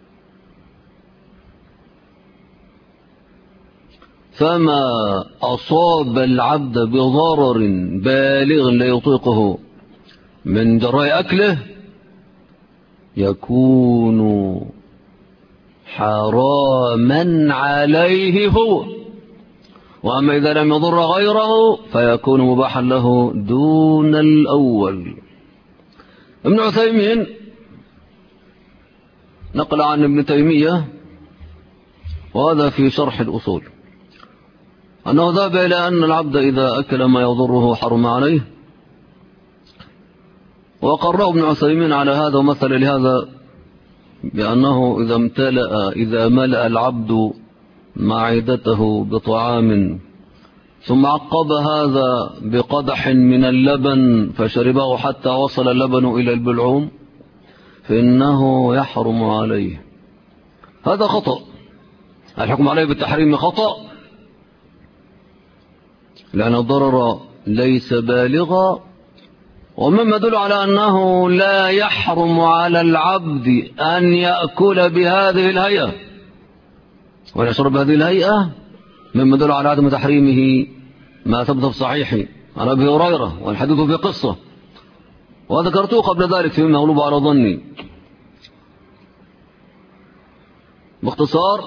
فما أصاب العبد بضرر بالغ لا يطيقه من جراء أكله يكون حراما عليه هو، وأما إذا لم يضر غيره فيكون مباحا له دون الأول. ابن عثيمين نقل عن ابن تيمية وهذا في شرح الأصول أنه ذهب إلى أن العبد إذا أكل ما يضره حرم عليه، وقرأ ابن عثيمين على هذا ومثل لهذا بأنه إذا ملأ العبد معدته بطعام ثم عقب هذا بقدح من اللبن فشربه حتى وصل اللبن إلى البلعوم فإنه يحرم عليه. هذا خطأ، الحكم عليه بالتحريم خطأ، لأن الضرر ليس بالغا، ومما يدل على أنه لا يحرم على العبد أن يأكل بهذه الهيئة وأن يشرب بهذه الهيئة مما يدل على عدم تحريمه ما ثبت في صحيح عن أبي هريرة، والحديث في قصة وذكرته قبل ذلك فيما يغلب على ظني. باختصار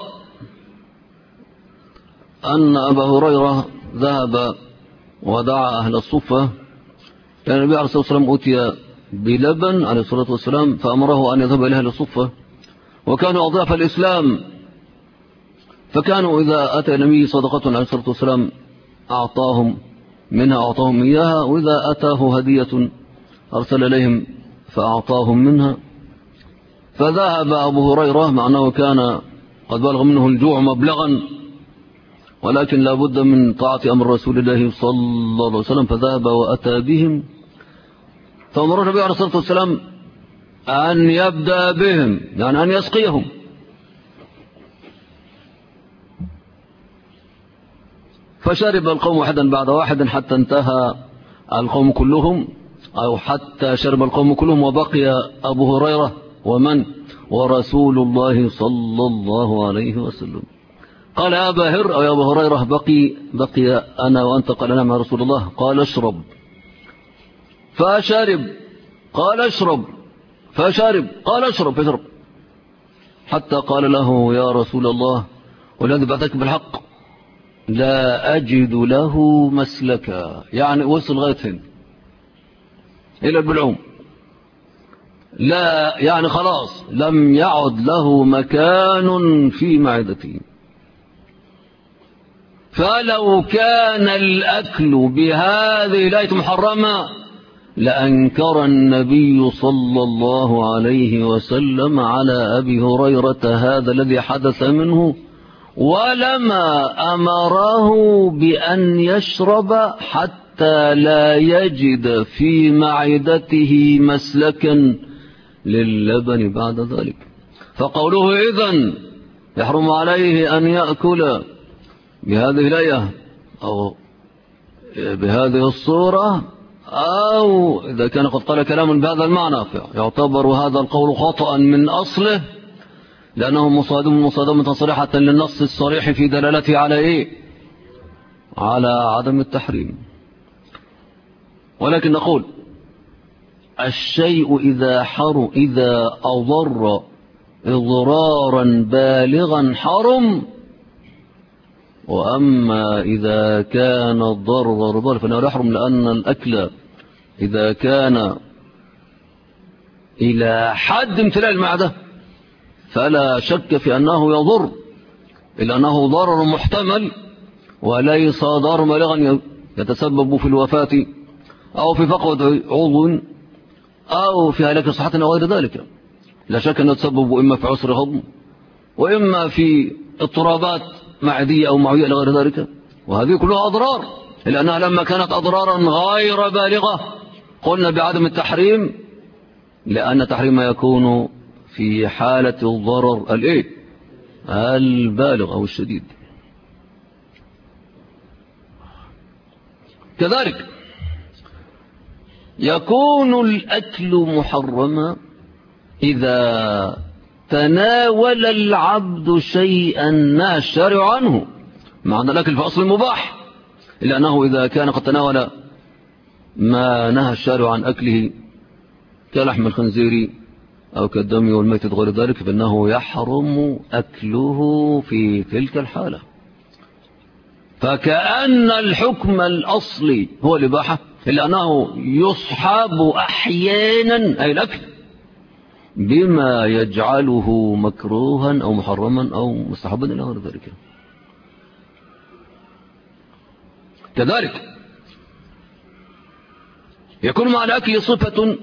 أن أبا هريرة ذهب ودعا أهل الصفة، كان النبي عليه الصلاة والسلام أتي بلبن عليه الصلاة والسلام فأمره أن يذهب إلى أهل الصفة، وكانوا أضعاف الإسلام، فكانوا إذا أتى النبي صدقة عليه الصلاة والسلام أعطاهم منها أعطاهم إياها، وإذا أتاه هدية أرسل إليهم فأعطاهم منها. فذهب أبو هريرة مع أنه كان قد بلغ منه الجوع مبلغا، ولكن لا بد من طاعة أمر رسول الله صلى الله عليه وسلم، فذهب وأتى بهم، فأمر النبي عليه الصلاة والسلام أن يبدأ بهم، يعني أن يسقيهم. فشرب القوم واحدا بعد واحد حتى انتهى القوم كلهم، أو حتى شرب القوم كلهم، وبقي أبو هريرة ومن ورسول الله صلى الله عليه وسلم. قال يا أبا هر أو يا أبا هريرة بقي أنا وأنت. قال نعم يا رسول الله. قال اشرب. فشرب. قال اشرب. فشرب. قال اشرب. فشرب حتى قال له يا رسول الله والذي بعثك بالحق لا أجد له مسلكا، يعني وصل لغاية هنا إلى البلعوم، لا يعني خلاص لم يعد له مكان في معدته. فلو كان الأكل بهذه الآية محرمة لأنكر النبي صلى الله عليه وسلم على أبي هريرة هذا الذي حدث منه، ولما أمره بأن يشرب حتى لا يجد في معدته مسلكا للبن بعد ذلك. فقوله إذن يحرم عليه أن يأكل بهذه الآية أو بهذه الصورة، أو إذا كان قد قال كلام بهذا المعنى يعتبر هذا القول خطأ من أصله، لأنه مصادمة صريحة للنص الصريح في دلالته على إيه؟ على عدم التحريم. ولكن نقول الشيء إذا أضر إضرارا بالغا حرم، وأما إذا كان الضرر ضرر فإنه لا يحرم، لأن الأكل إذا كان إلى حد امتلاء المعدة فلا شك في أنه يضر، إلا أنه ضرر محتمل وليس ضرر بالغا يتسبب في الوفاة أو في فقد عضو أو في هلاك صحة أو غير ذلك. لا شك أنه يتسبب إما في عسر هضم وإما في اضطرابات معدية أو معوية إلى غير ذلك، وهذه كلها أضرار، لأنها لما كانت أضرارا غير بالغة قلنا بعدم التحريم، لأن التحريم يكون في حالة الضرر البالغ أو الشديد. كذلك يكون الأكل محرما إذا تناول العبد شيئا نهى الشارع عنه، معنى الأكل في أصل مباح، إلا أنه إذا كان قد تناول ما نهى الشارع عن أكله كلحم الخنزير أو كالدم والميت غير ذلك فإنه يحرم أكله في تلك الحالة. فكأن الحكم الأصلي هو الإباحة، إلا أنه يصحب أحيانا أي الأكل بما يجعله مكروها أو محرما أو مستحبا إلى غير ذلك. كذلك يكون مع الأكل صفة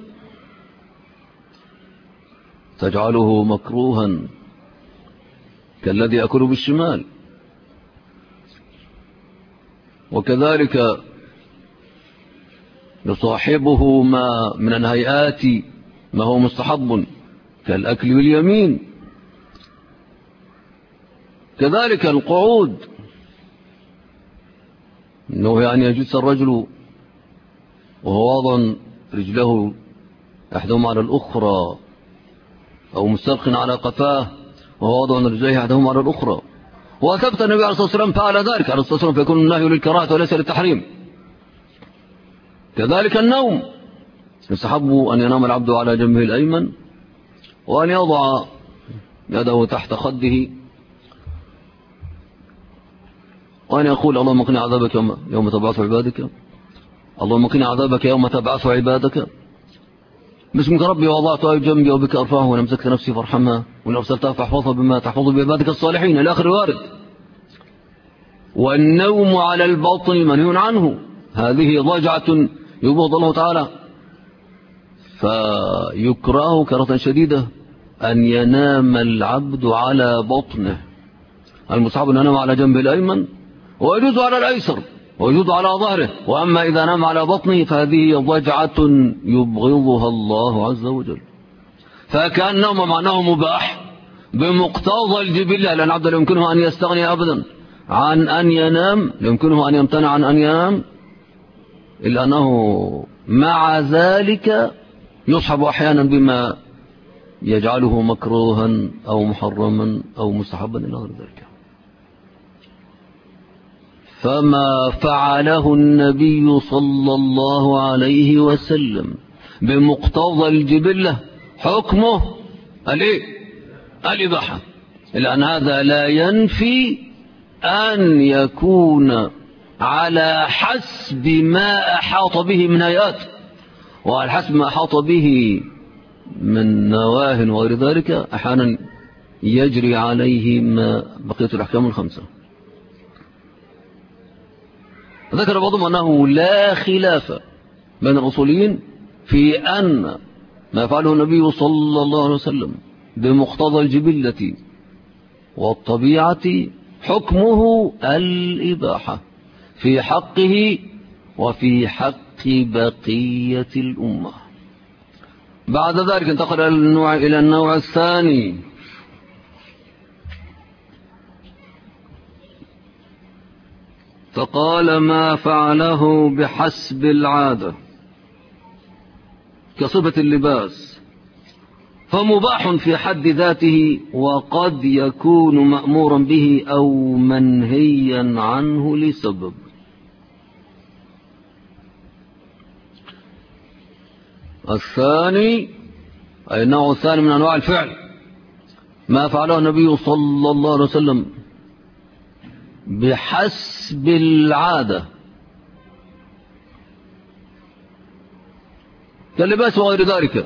تجعله مكروها كالذي يأكل بالشمال، وكذلك يصاحبه ما من الهيئات ما هو مستحب كالأكل باليمين. كذلك القعود، إنه يعني يجلس الرجل وهو واضع رجله إحداهما على الأخرى أو مستلق على قفاه وهو واضع رجليه إحداهما على الأخرى، وثبت النبي عليه الصلاة والسلام فعل ذلك عليه الصلاة والسلام، فيكون النهي للكراهة وليس للتحريم. كذلك النوم، يستحب أن ينام العبد على جنبه الأيمن وأن يضع يده تحت خده وأن يقول اللهم قنا عذابك يوم تبعث عبادك، اللهم قنا عذابك يوم تبعث عبادك، باسمك ربي وضعت جنبي وبك أرفعه، وإن أمسكت نفسي فارحمها، وإن أرسلتها فاحفظها بما تحفظ بعبادك الصالحين إلى آخر وارد. والنوم على البطن منهي عنه، هذه ضجعة يبغض الله تعالى، فيكره كرة شديدة أن ينام العبد على بطنه. المستحب أن ينام على جنبه الأيمن، ويجوز على الأيسر، ويجوز على ظهره. وأما إذا نام على بطنه فهذه ضجعة يبغضها الله عز وجل. فكان النوم معناه مباح بمقتضى الجبلة، لأن العبد لا يمكنه أن يستغني أبدا عن أن ينام، لا يمكنه أن يمتنع عن أن ينام، إلا أنه مع ذلك يصحب أحيانا بما يجعله مكروها أو محرما أو مستحبا إلى غير ذلك. فما فعله النبي صلى الله عليه وسلم بمقتضى الجبلة حكمه الإباحة، لأن هذا لا ينفي أن يكون على حسب ما أحاط به من آيات، وعلى حسب ما أحاط به من نواه وغير ذلك أحيانا يجري عليه ما بقية الأحكام الخمسة. ذكر بعضهم أنه لا خلاف بين الأصوليين في أن ما فعله النبي صلى الله عليه وسلم بمقتضى الجبلة والطبيعة حكمه الإباحة في حقه وفي حق بقية الأمة. بعد ذلك انتقل إلى النوع الثاني، فقال ما فعله بحسب العادة كصفة اللباس فمباح في حد ذاته، وقد يكون مأمورا به أو منهيا عنه لسبب. الثاني أي النوع الثاني من أنواع الفعل ما فعله النبي صلى الله عليه وسلم بحسب العادة كاللباس وغير ذلك،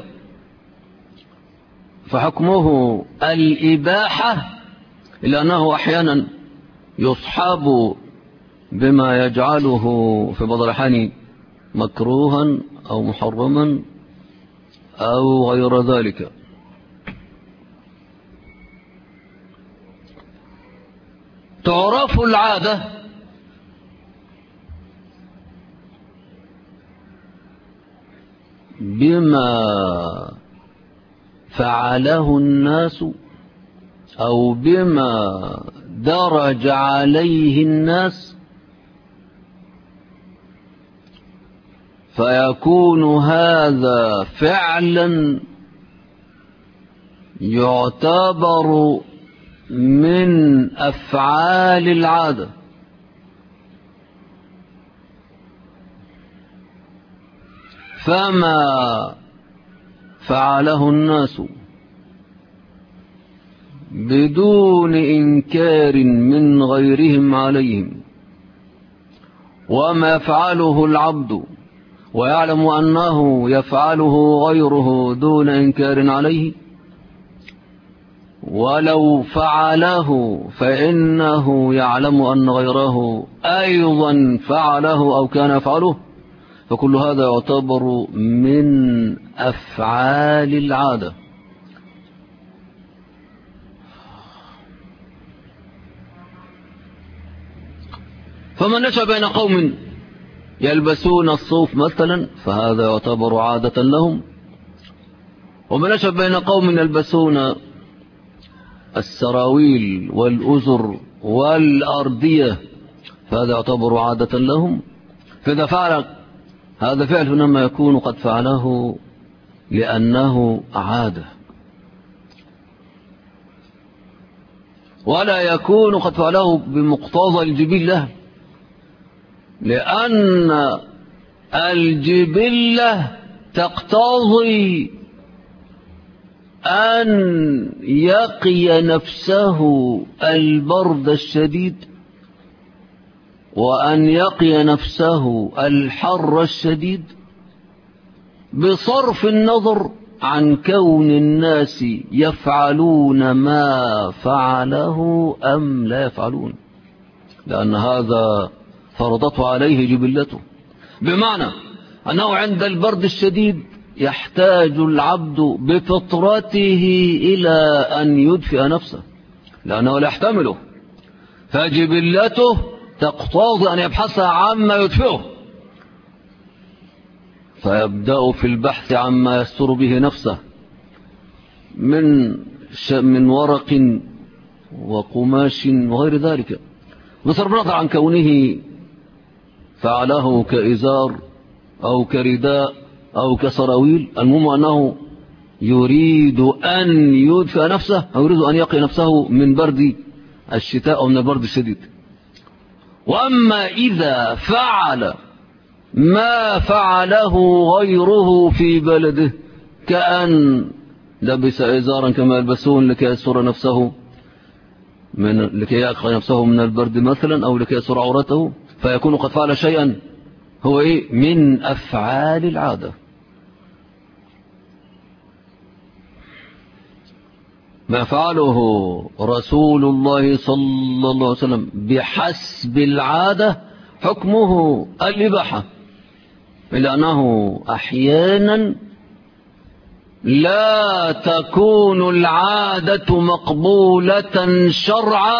فحكمه الإباحة، إلا أنه أحيانا يصحب بما يجعله في بعض الأحيان مكروها أو محرما أو غير ذلك. تعرف العادة بما فعله الناس أو بما درج عليه الناس، فيكون هذا فعلا يعتبر من أفعال العادة، فما فعله الناس بدون إنكار من غيرهم عليهم، وما يفعله العبد ويعلم أنه يفعله غيره دون إنكار عليه، ولو فعله فإنه يعلم أن غيره أيضا فعله أو كان يفعله، فكل هذا يعتبر من أفعال العادة. فمن نشأ بين قوم يلبسون الصوف مثلا فهذا يعتبر عادة لهم، ومن نشأ بين قوم يلبسون السراويل والأزر والأردية فهذا يعتبر عادة لهم. فإذا فعل هذا فعل إنما يكون قد فعله لأنه عادة. ولا يكون قد فعله بمقتضى الجبلة، لأن الجبلة تقتضي أن يقي نفسه البرد الشديد، وأن يقي نفسه الحر الشديد، بصرف النظر عن كون الناس يفعلون ما فعله أم لا يفعلون، لأن هذا فرضته عليه جبلته. بمعنى أنه عند البرد الشديد يحتاج العبد بفطرته إلى أن يدفئ نفسه، لأنه لا يحتمله، فجبلته تقتضي أن يبحث عما يدفئه، فيبدأ في البحث عما يستر به نفسه من ورق وقماش وغير ذلك، بصرف النظر عن كونه فعله كإزار أو كرداء أو كسراويل. المهم أنه يريد أن يدفئ نفسه أو يريد أن يقي نفسه من برد الشتاء أو من البرد الشديد. وأما إذا فعل ما فعله غيره في بلده، كأن لبس إزارا كما يلبسون لكي يستر نفسه لكي يقي نفسه من البرد مثلا، أو لكي يستر عورته، فيكون قد فعل شيئا هو من أفعال العادة. ما فعله رسول الله صلى الله عليه وسلم بحسب العادة حكمه الإباحة، إلا أنه أحيانا لا تكون العادة مقبولة شرعا،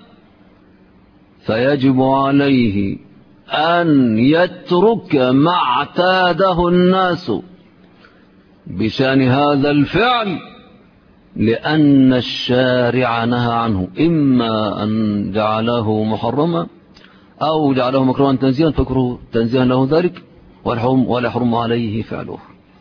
فيجب عليه أن يترك ما اعتاده الناس بشأن هذا الفعل، لأن الشارع نهى عنه، إما أن جعله محرما أو جعله مكروها تنزيها، فكره تنزيها له ذلك ولا يحرم عليه فعله.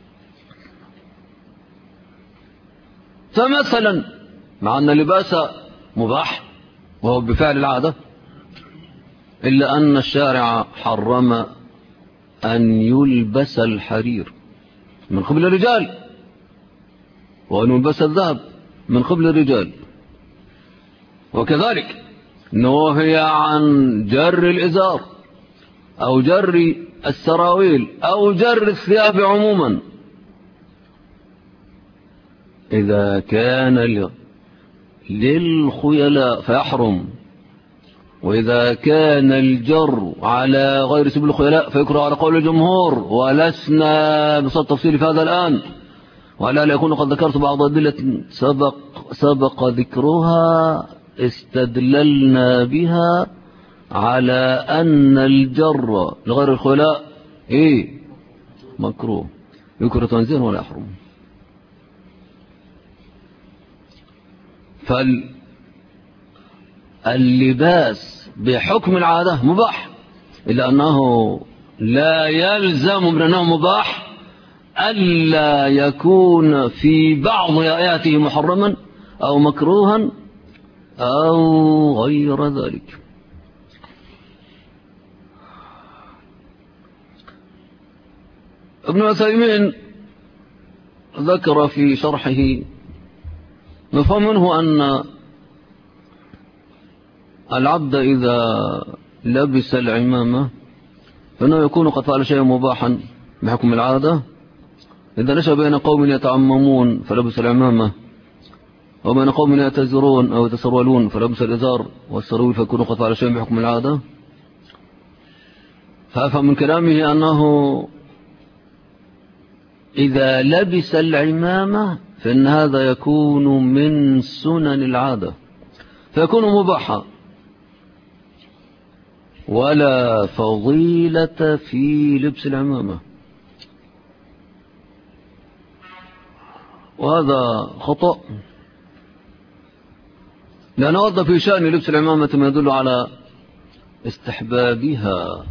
فمثلا مع أن اللباس مباح وهو بفعل العادة، إلا أن الشارع حرم أن يلبس الحرير من قبل الرجال، وأن يلبس الذهب من قبل الرجال، وكذلك نهي عن جر الإزار أو جر السراويل أو جر الثياب عموما إذا كان للخيلاء فيحرم، وإذا كان الجر على غير سبيل الخيلاء فيكره على قول الجمهور، ولسنا بصدد تفصيل في هذا الآن، ولا يكون قد ذكرت بعض أدلة سبق ذكرها استدللنا بها على أن الجر لغير الخيلاء مكروه، يكره تنزيها ولا يحرم. فاللباس بحكم العادة مباح، إلا أنه لا يلزم من أنه مباح ألا يكون في بعض آياته محرما أو مكروها أو غير ذلك. ابن عثيمين ذكر في شرحه نفهم منه أن العبد إذا لبس العمامة فإنه يكون قد فعل شيئا مباحا بحكم العادة، إذا نشأ بين قوم يتعممون فلبس العمامة، وبين قوم يتزرون أو يتسرولون فلبس الإزار والسرويل فيكون قد فعل شيئا بحكم العادة. فأفهم من كلامه أنه إذا لبس العمامة فإن هذا يكون من سنن العادة فيكون مباحا، ولا فضيلة في لبس العمامة، وهذا خطأ، لأن ورد في شأن لبس العمامة ما يدل على استحبابها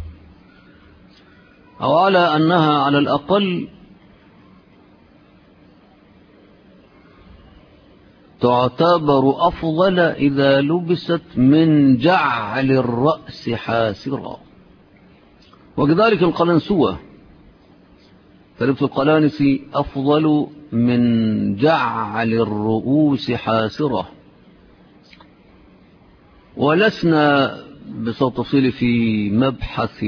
أو على أنها على الأقل تعتبر أفضل إذا لبست من جعل الرأس حاسرا. وكذلك القلنسوة، فلبس القلانس أفضل من جعل الرؤوس حاسرة. ولسنا بصوت تفصيل في مبحث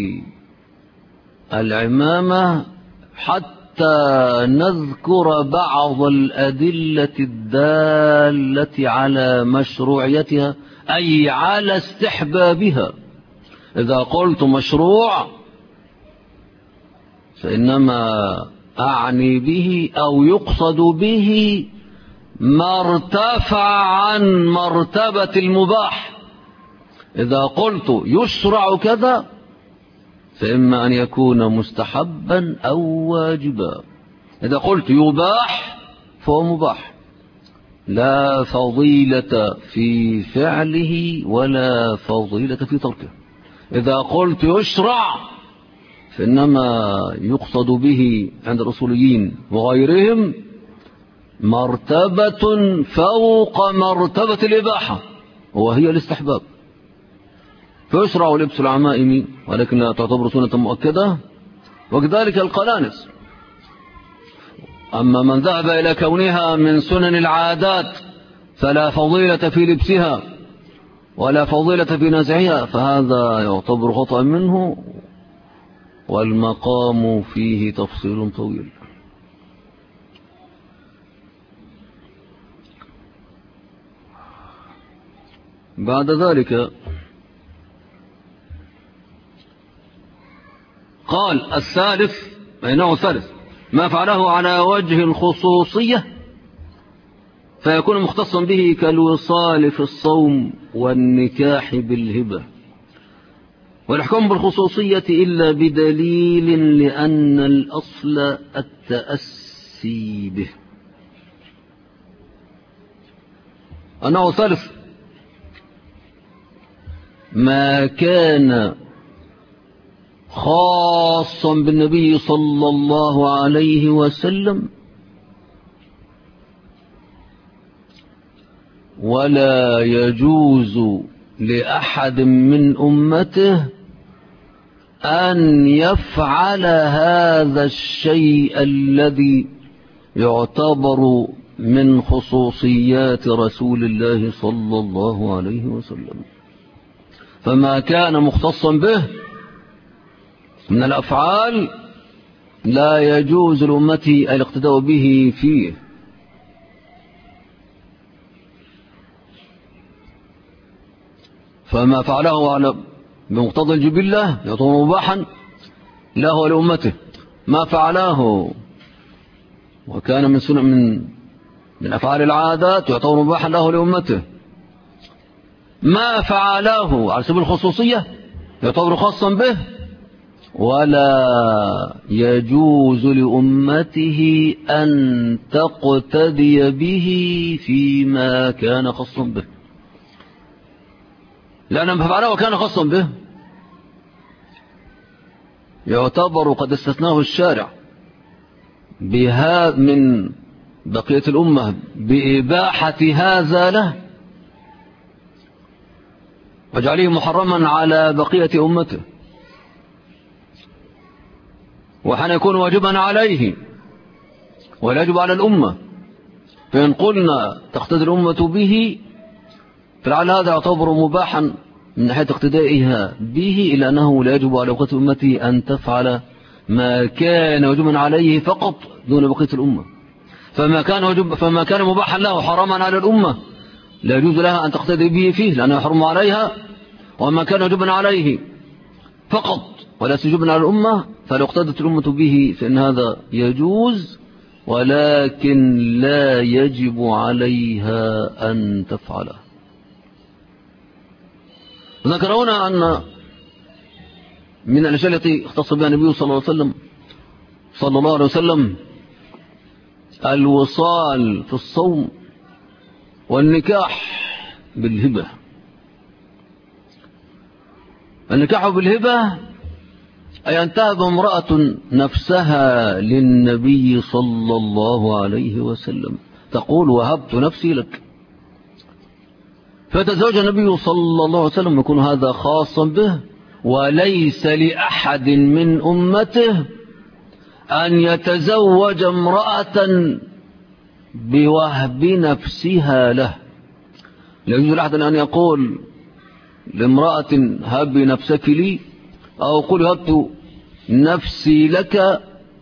العمامة حتى نذكر بعض الأدلة الدالة على مشروعيتها، أي على استحبابها. إذا قلت مشروع فإنما أعني به أو يقصد به ما ارتفع عن مرتبة المباح. إذا قلت يشرع كذا فإما أن يكون مستحبا أو واجبا. إذا قلت يباح فهو مباح، لا فضيلة في فعله ولا فضيلة في تركه. إذا قلت يشرع فإنما يقصد به عند الأصوليين وغيرهم مرتبة فوق مرتبة الإباحة، وهي الاستحباب. فيشرع لبس العمائم ولكن لا تعتبر سنة مؤكدة، وكذلك القلانس. أما من ذهب إلى كونها من سنن العادات فلا فضيلة في لبسها ولا فضيلة في نزعها، فهذا يعتبر خطأ منه، والمقام فيه تفصيل طويل. بعد ذلك قال الثالث، نوع الثالث ما فعله على وجه الخصوصية فيكون مختصا به كالوصال في الصوم والنكاح بالهبة. والحكم بالخصوصية إلا بدليل، لأن الأصل التأسي به. النوع الثالث ما كان خاصا بالنبي صلى الله عليه وسلم ولا يجوز لأحد من أمته أن يفعل هذا الشيء الذي يعتبر من خصوصيات رسول الله صلى الله عليه وسلم. فما كان مختصا به من الأفعال لا يجوز لأمتي الاقتداء به فيه. فما فعله على بمقتضى الجبلة يعتبر مباحا له ولأمته. ما فعله وكان من سنة من أفعال العادات يعتبر مباحا له ولأمته. ما فعله على سبيل الخصوصية يعتبر خاصا به، ولا يجوز لأمته أن تقتدي به فيما كان خاصا به، لأن ما فعله وكان خاصا به يعتبر قد استثناه الشارع بها من بقية الأمة بإباحة هذا له وجعله محرما على بقية أمته، وحين يكون واجبا عليه ولا يجب على الأمة. فإن قلنا تقتدي الأمة به فلعل هذا يعتبر مباحا من ناحية اقتدائها به، إلا أنه لا يجب على بقية أمته أن تفعل ما كان واجبا عليه فقط دون بقية الأمة. فما كان مباحا له حراما على الأمة لا يجوز لها أن تقتدي به فيه لأنه يحرم عليها، وما كان واجبا عليه فقط ولا سجبا على الأمة فلو اقتدت الأمة به فإن هذا يجوز، ولكن لا يجب عليها أن تفعله. ذكر هنا أن من الأشياء التي اختص بها النبي صلى الله عليه وسلم الوصال في الصوم والنكاح بالهبة. النكاح بالهبة أي أن تهب امرأة نفسها للنبي صلى الله عليه وسلم، تقول وهبت نفسي لك، فتزوج النبي صلى الله عليه وسلم يكون هذا خاصا به، وليس لأحد من أمته أن يتزوج امرأة بوهب نفسها له. لا يجوز لأحد أن يقول لامرأة هبي نفسك لي، أو قل هبت نفسي لك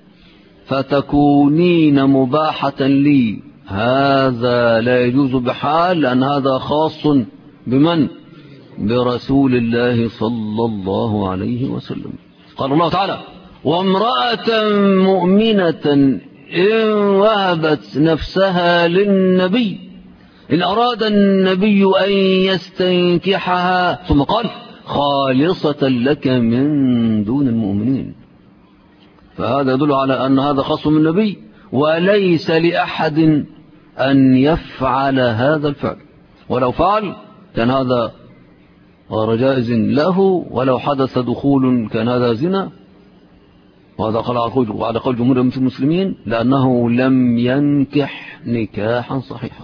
فتكونين مباحة لي. هذا لا يجوز بحال، لأن هذا خاص بمن؟ برسول الله صلى الله عليه وسلم. قال الله تعالى: وامرأة مؤمنة إن وهبت نفسها للنبي إن أراد النبي أن يستنكحها، ثم قال: خالصة لك من دون المؤمنين. فهذا يدل على أن هذا خاص من النبي، وليس لأحد أن يفعل هذا الفعل، ولو فعل كان هذا غير جائز له، ولو حدث دخول كان هذا زنا، وهذا على قول جمهور المسلمين، لأنه لم ينكح نكاحا صحيحا.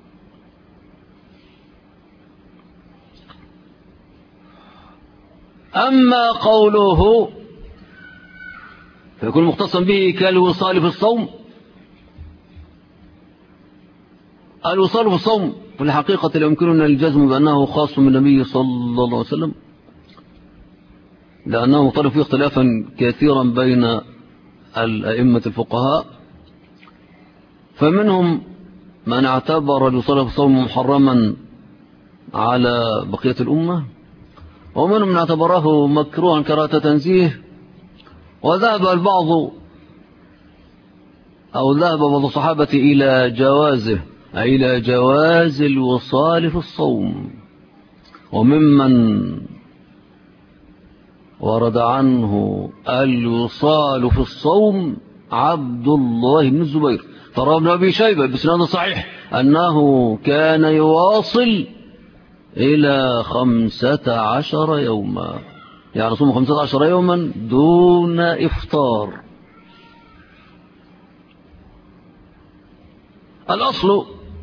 أما قوله فيكون مختصا به كالوصال في الصوم. الوصال في الصوم في الحقيقة لا يمكننا الجزم بأنه خاص من النبي صلى الله عليه وسلم، لأنه طلب فيه اختلافا كثيرا بين الأئمة الفقهاء، فمنهم من اعتبر الوصال في الصوم محرما على بقية الأمة، ومنهم من اعتبره مكروها كراهة تنزيه، وذهب البعض أو ذهب بعض الصحابة إلى جوازه، أي إلى جواز الوصال في الصوم. وممن ورد عنه الوصال في الصوم عبد الله بن الزبير، ترى ابن أبي شيبة بسناد صحيح أنه كان يواصل إلى 15 يوما، يعني صوم 15 يوما دون إفطار. الأصل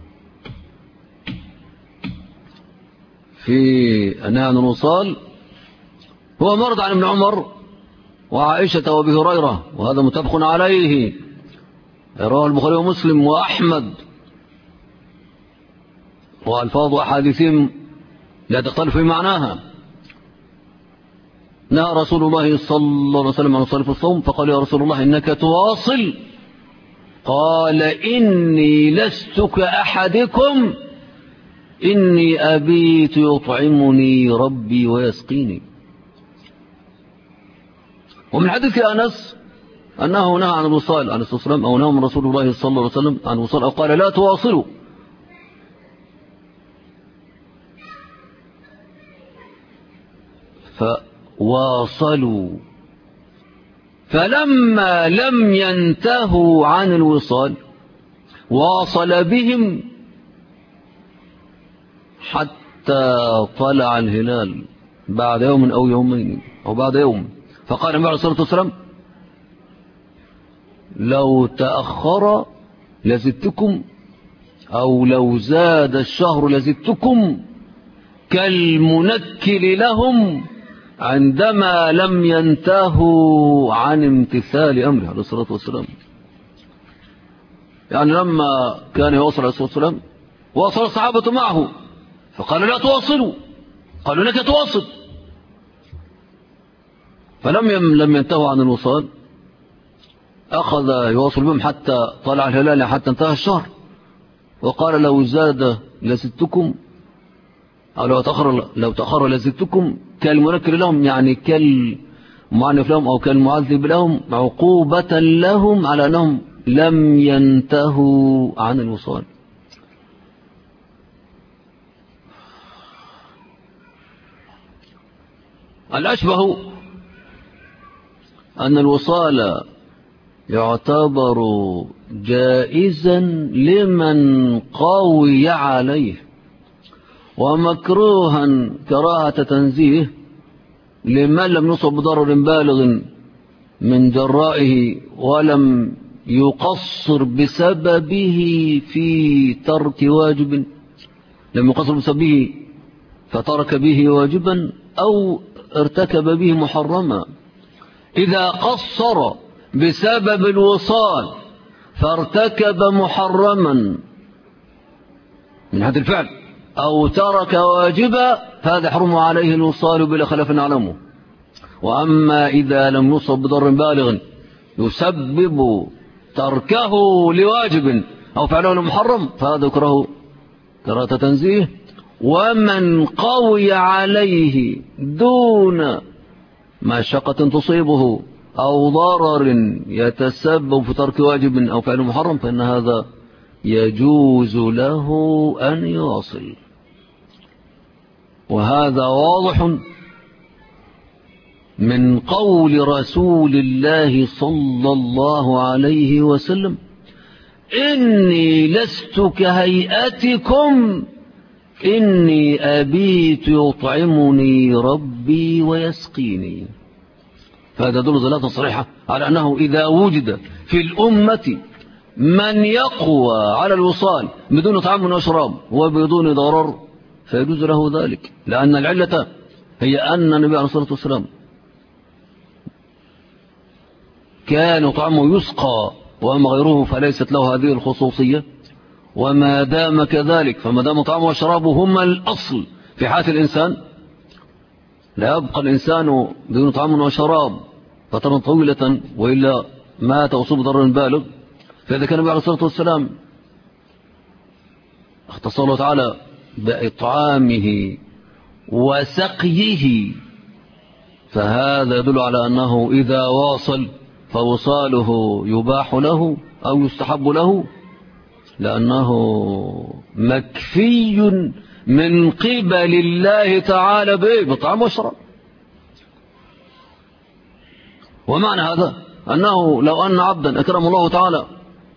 في النهي عن الوصال هو مرد عن ابن عمر وعائشة وابي هريرة، وهذا متفق عليه، رواه البخاري ومسلم وأحمد، وألفاظ أحاديثهم لا تختلف في معناها. نهى رسول الله صلى الله عليه وسلم عن الوصال في الصوم، فقال: يا رسول الله إنك تواصل؟ قال: إني لست كأحدكم، إني أبيت يطعمني ربي ويسقيني. ومن حديث أنس أنه نهى عن الوصال عليه الصلاة والسلام، أو نهى من رسول الله صلى الله عليه وسلم عن الوصال، أو قال: لا تواصلوا. فواصلوا، فلما لم ينتهوا عن الوصال واصل بهم حتى طلع الهلال بعد يوم أو يومين أو بعد يوم، فقال النبي عليه الصلاة والسلام: لو تأخر لزدتكم، أو لو زاد الشهر لزدتكم، كالمنكل لهم عندما لم ينتهوا عن امتثال أمره عليه الصلاة والسلام. يعني لما كان يواصل عليه الصلاة والسلام واصل الصحابة معه، فقال: لا تواصلوا، قالوا: لك تواصل. فلم ينتهوا عن الوصال، أخذ يواصل بهم حتى طلع الهلال، حتى انتهى الشهر، وقال: لو زاد لزدتكم، أو لو تأخر لزدتكم، كالمنكر لهم، يعني كالمعنف لهم أو كالمعذب لهم، عقوبة لهم على أنهم لم ينتهوا عن الوصال. الأشبه أن الوصال يعتبر جائزا لمن قوي عليه، ومكروها كراهة تنزيه لمن لم يصب بضرر بالغ من جرائه ولم يقصر بسببه في ترك واجب، لم يقصر بسببه فترك به واجبا أو ارتكب به محرما. إذا قصر بسبب الوصال فارتكب محرما من هذا الفعل أو ترك واجبا فهذا يحرم عليه الوصال بلا خلاف نعلمه. وأما إذا لم يصب بضر بالغ يسبب تركه لواجب أو فعله لمحرم فهذا يكره كراهة تنزيه. ومن قوي عليه دون مشقة تصيبه أو ضرر يتسبب في ترك واجب أو فعل محرم فإن هذا يجوز له أن يواصل. وهذا واضح من قول رسول الله صلى الله عليه وسلم: إني لست كهيئتكم إني أبيت يطعمني ربي ويسقيني. فهذا يدل دلالة صريحة على أنه إذا وجد في الأمة من يقوى على الوصال بدون طعام وشراب وبدون ضرر فيجوز له ذلك، لأن العلة هي أن النبي عليه الصلاة والسلام كان طعامه يسقى وأما غيره فليست له هذه الخصوصية. وما دام كذلك فما دام طعامه وشرابه هما الأصل في حياة الإنسان لا يبقى الإنسان بدون طعام وشراب فترة طويلة وإلا مات وصيب ضرر بالغ. فإذا كان النبي عليه الصلاة والسلام اختص الله تعالى بإطعامه وسقيه فهذا يدل على أنه إذا واصل فوصاله يباح له أو يستحب له لأنه مكفي من قبل الله تعالى بطعام وشراب. ومعنى هذا أنه لو أن عبدا أكرم الله تعالى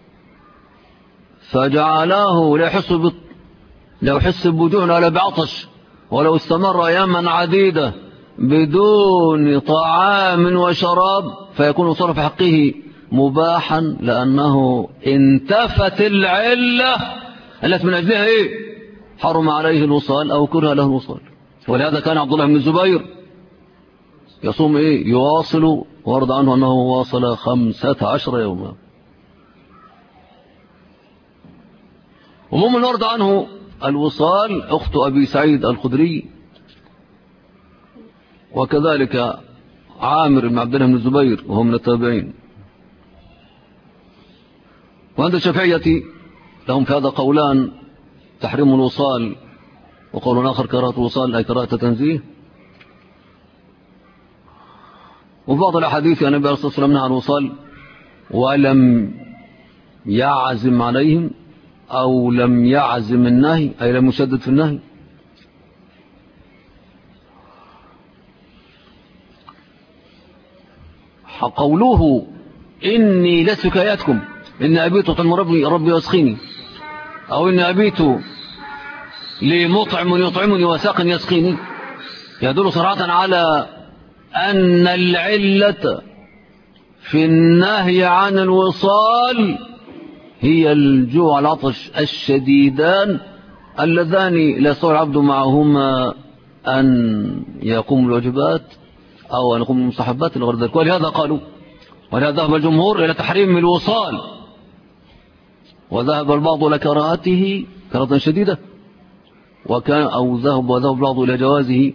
فجعله لا يحس بوجوع ولا بعطش ولو استمر أياما عديدة بدون طعام وشراب فيكون وصول في حقه مباحا لأنه انتفت العلة التي من أجلها حرم عليه الوصال أو كره له الوصال. ولهذا كان عبد الله بن الزبير يصوم يواصل ورد عنه أنه واصل 15 يوما. وممن ورد عنه الوصال أخت أبي سعيد الخدري وكذلك عامر بن عبد الله بن الزبير وهو من التابعين. وعند الشافعية لهم في هذا قولان: تحريم الوصال وقول آخر كراهة الوصال أي كراهة تنزيه. وفي بعض الأحاديث النبي عليه الصلاة والسلام نهى عن الوصال ولم يعزم عليهم أو لم يعزم النهي أي لم يشدد في النهي. قوله إني لست كاياتكم إن أبيت طعم ربي ويسقيني أو إن أبيت لمطعم يطعمني وساق يسقيني يدل صراحة على أن العلة في النهي عن الوصال هي الجوع والعطش الشديدان اللذان لا يستطيع العبد معهما أن يقوم بالواجبات أو أن يقوم بالمستحبات لغير ذلك. ولهذا قالوا ولهذا ذهب الجمهور إلى تحريم الوصال وذهب البعض إلى كراهته كراهة شديدة وذهب البعض إلى جوازه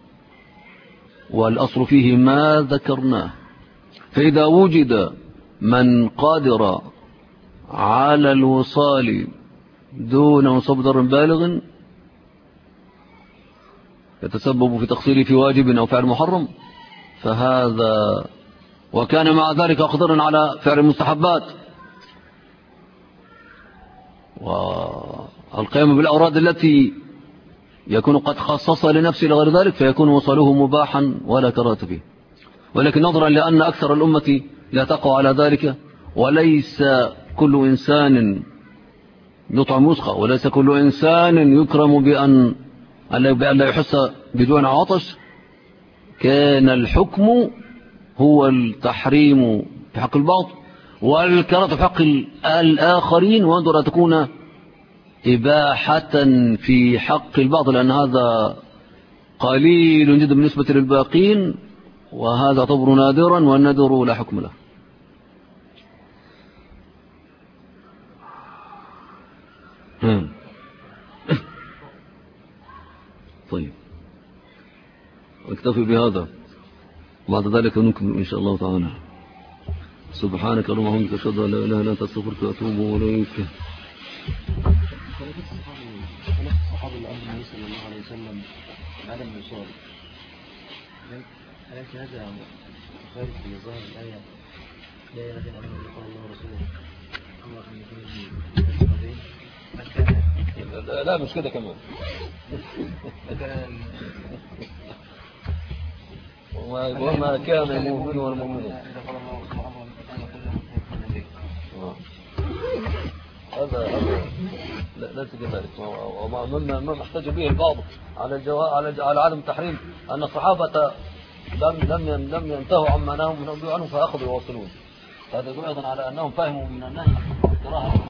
والأصل فيه ما ذكرناه. فإذا وجد من قادر على الوصال دون مصاب ضرر بالغ يتسبب في تقصيره في واجب أو فعل محرم فهذا وكان مع ذلك قادرا على فعل المستحبات والقيام بالأوراد التي يكون قد خصصها لنفسه لغير ذلك فيكون وصله مباحا ولا كراهة فيه. ولكن نظرا لأن أكثر الأمة لا تقوى على ذلك وليس كل إنسان يطعم يسقى وليس كل إنسان يكرم بأن لا يحس بجوع عطش كان الحكم هو التحريم في حق البعض والكراهة في حق الآخرين وأنظر أن تكون إباحة في حق البعض لأن هذا قليل جدا بالنسبة للباقين، وهذا يعتبر نادرا، والنادر لا حكم له. طيب، اكتفي بهذا، بعد ذلك نكمل إن شاء الله تعالى. سبحانك اللهم وبحمدك، أشهد أن لا إله إلا أنت، أستغفرك وأتوب إليك. الصحابة اللي قبل النبي صلى الله عليه وسلم عدم الوصال، أليس هذا مخالف لظاهر الآية لا إله إلا الله قال الله ورسوله الله أن يكون لا مش كده كمان. وما كان المؤمن والمؤمنون، هذا ليس كذلك. وما احتج به البعض على عدم التحريم أن الصحابة لم ينتهوا عما نهوا عنه فأخذوا يواصلون. هذا يدل أيضا على أنهم فهموا من النهي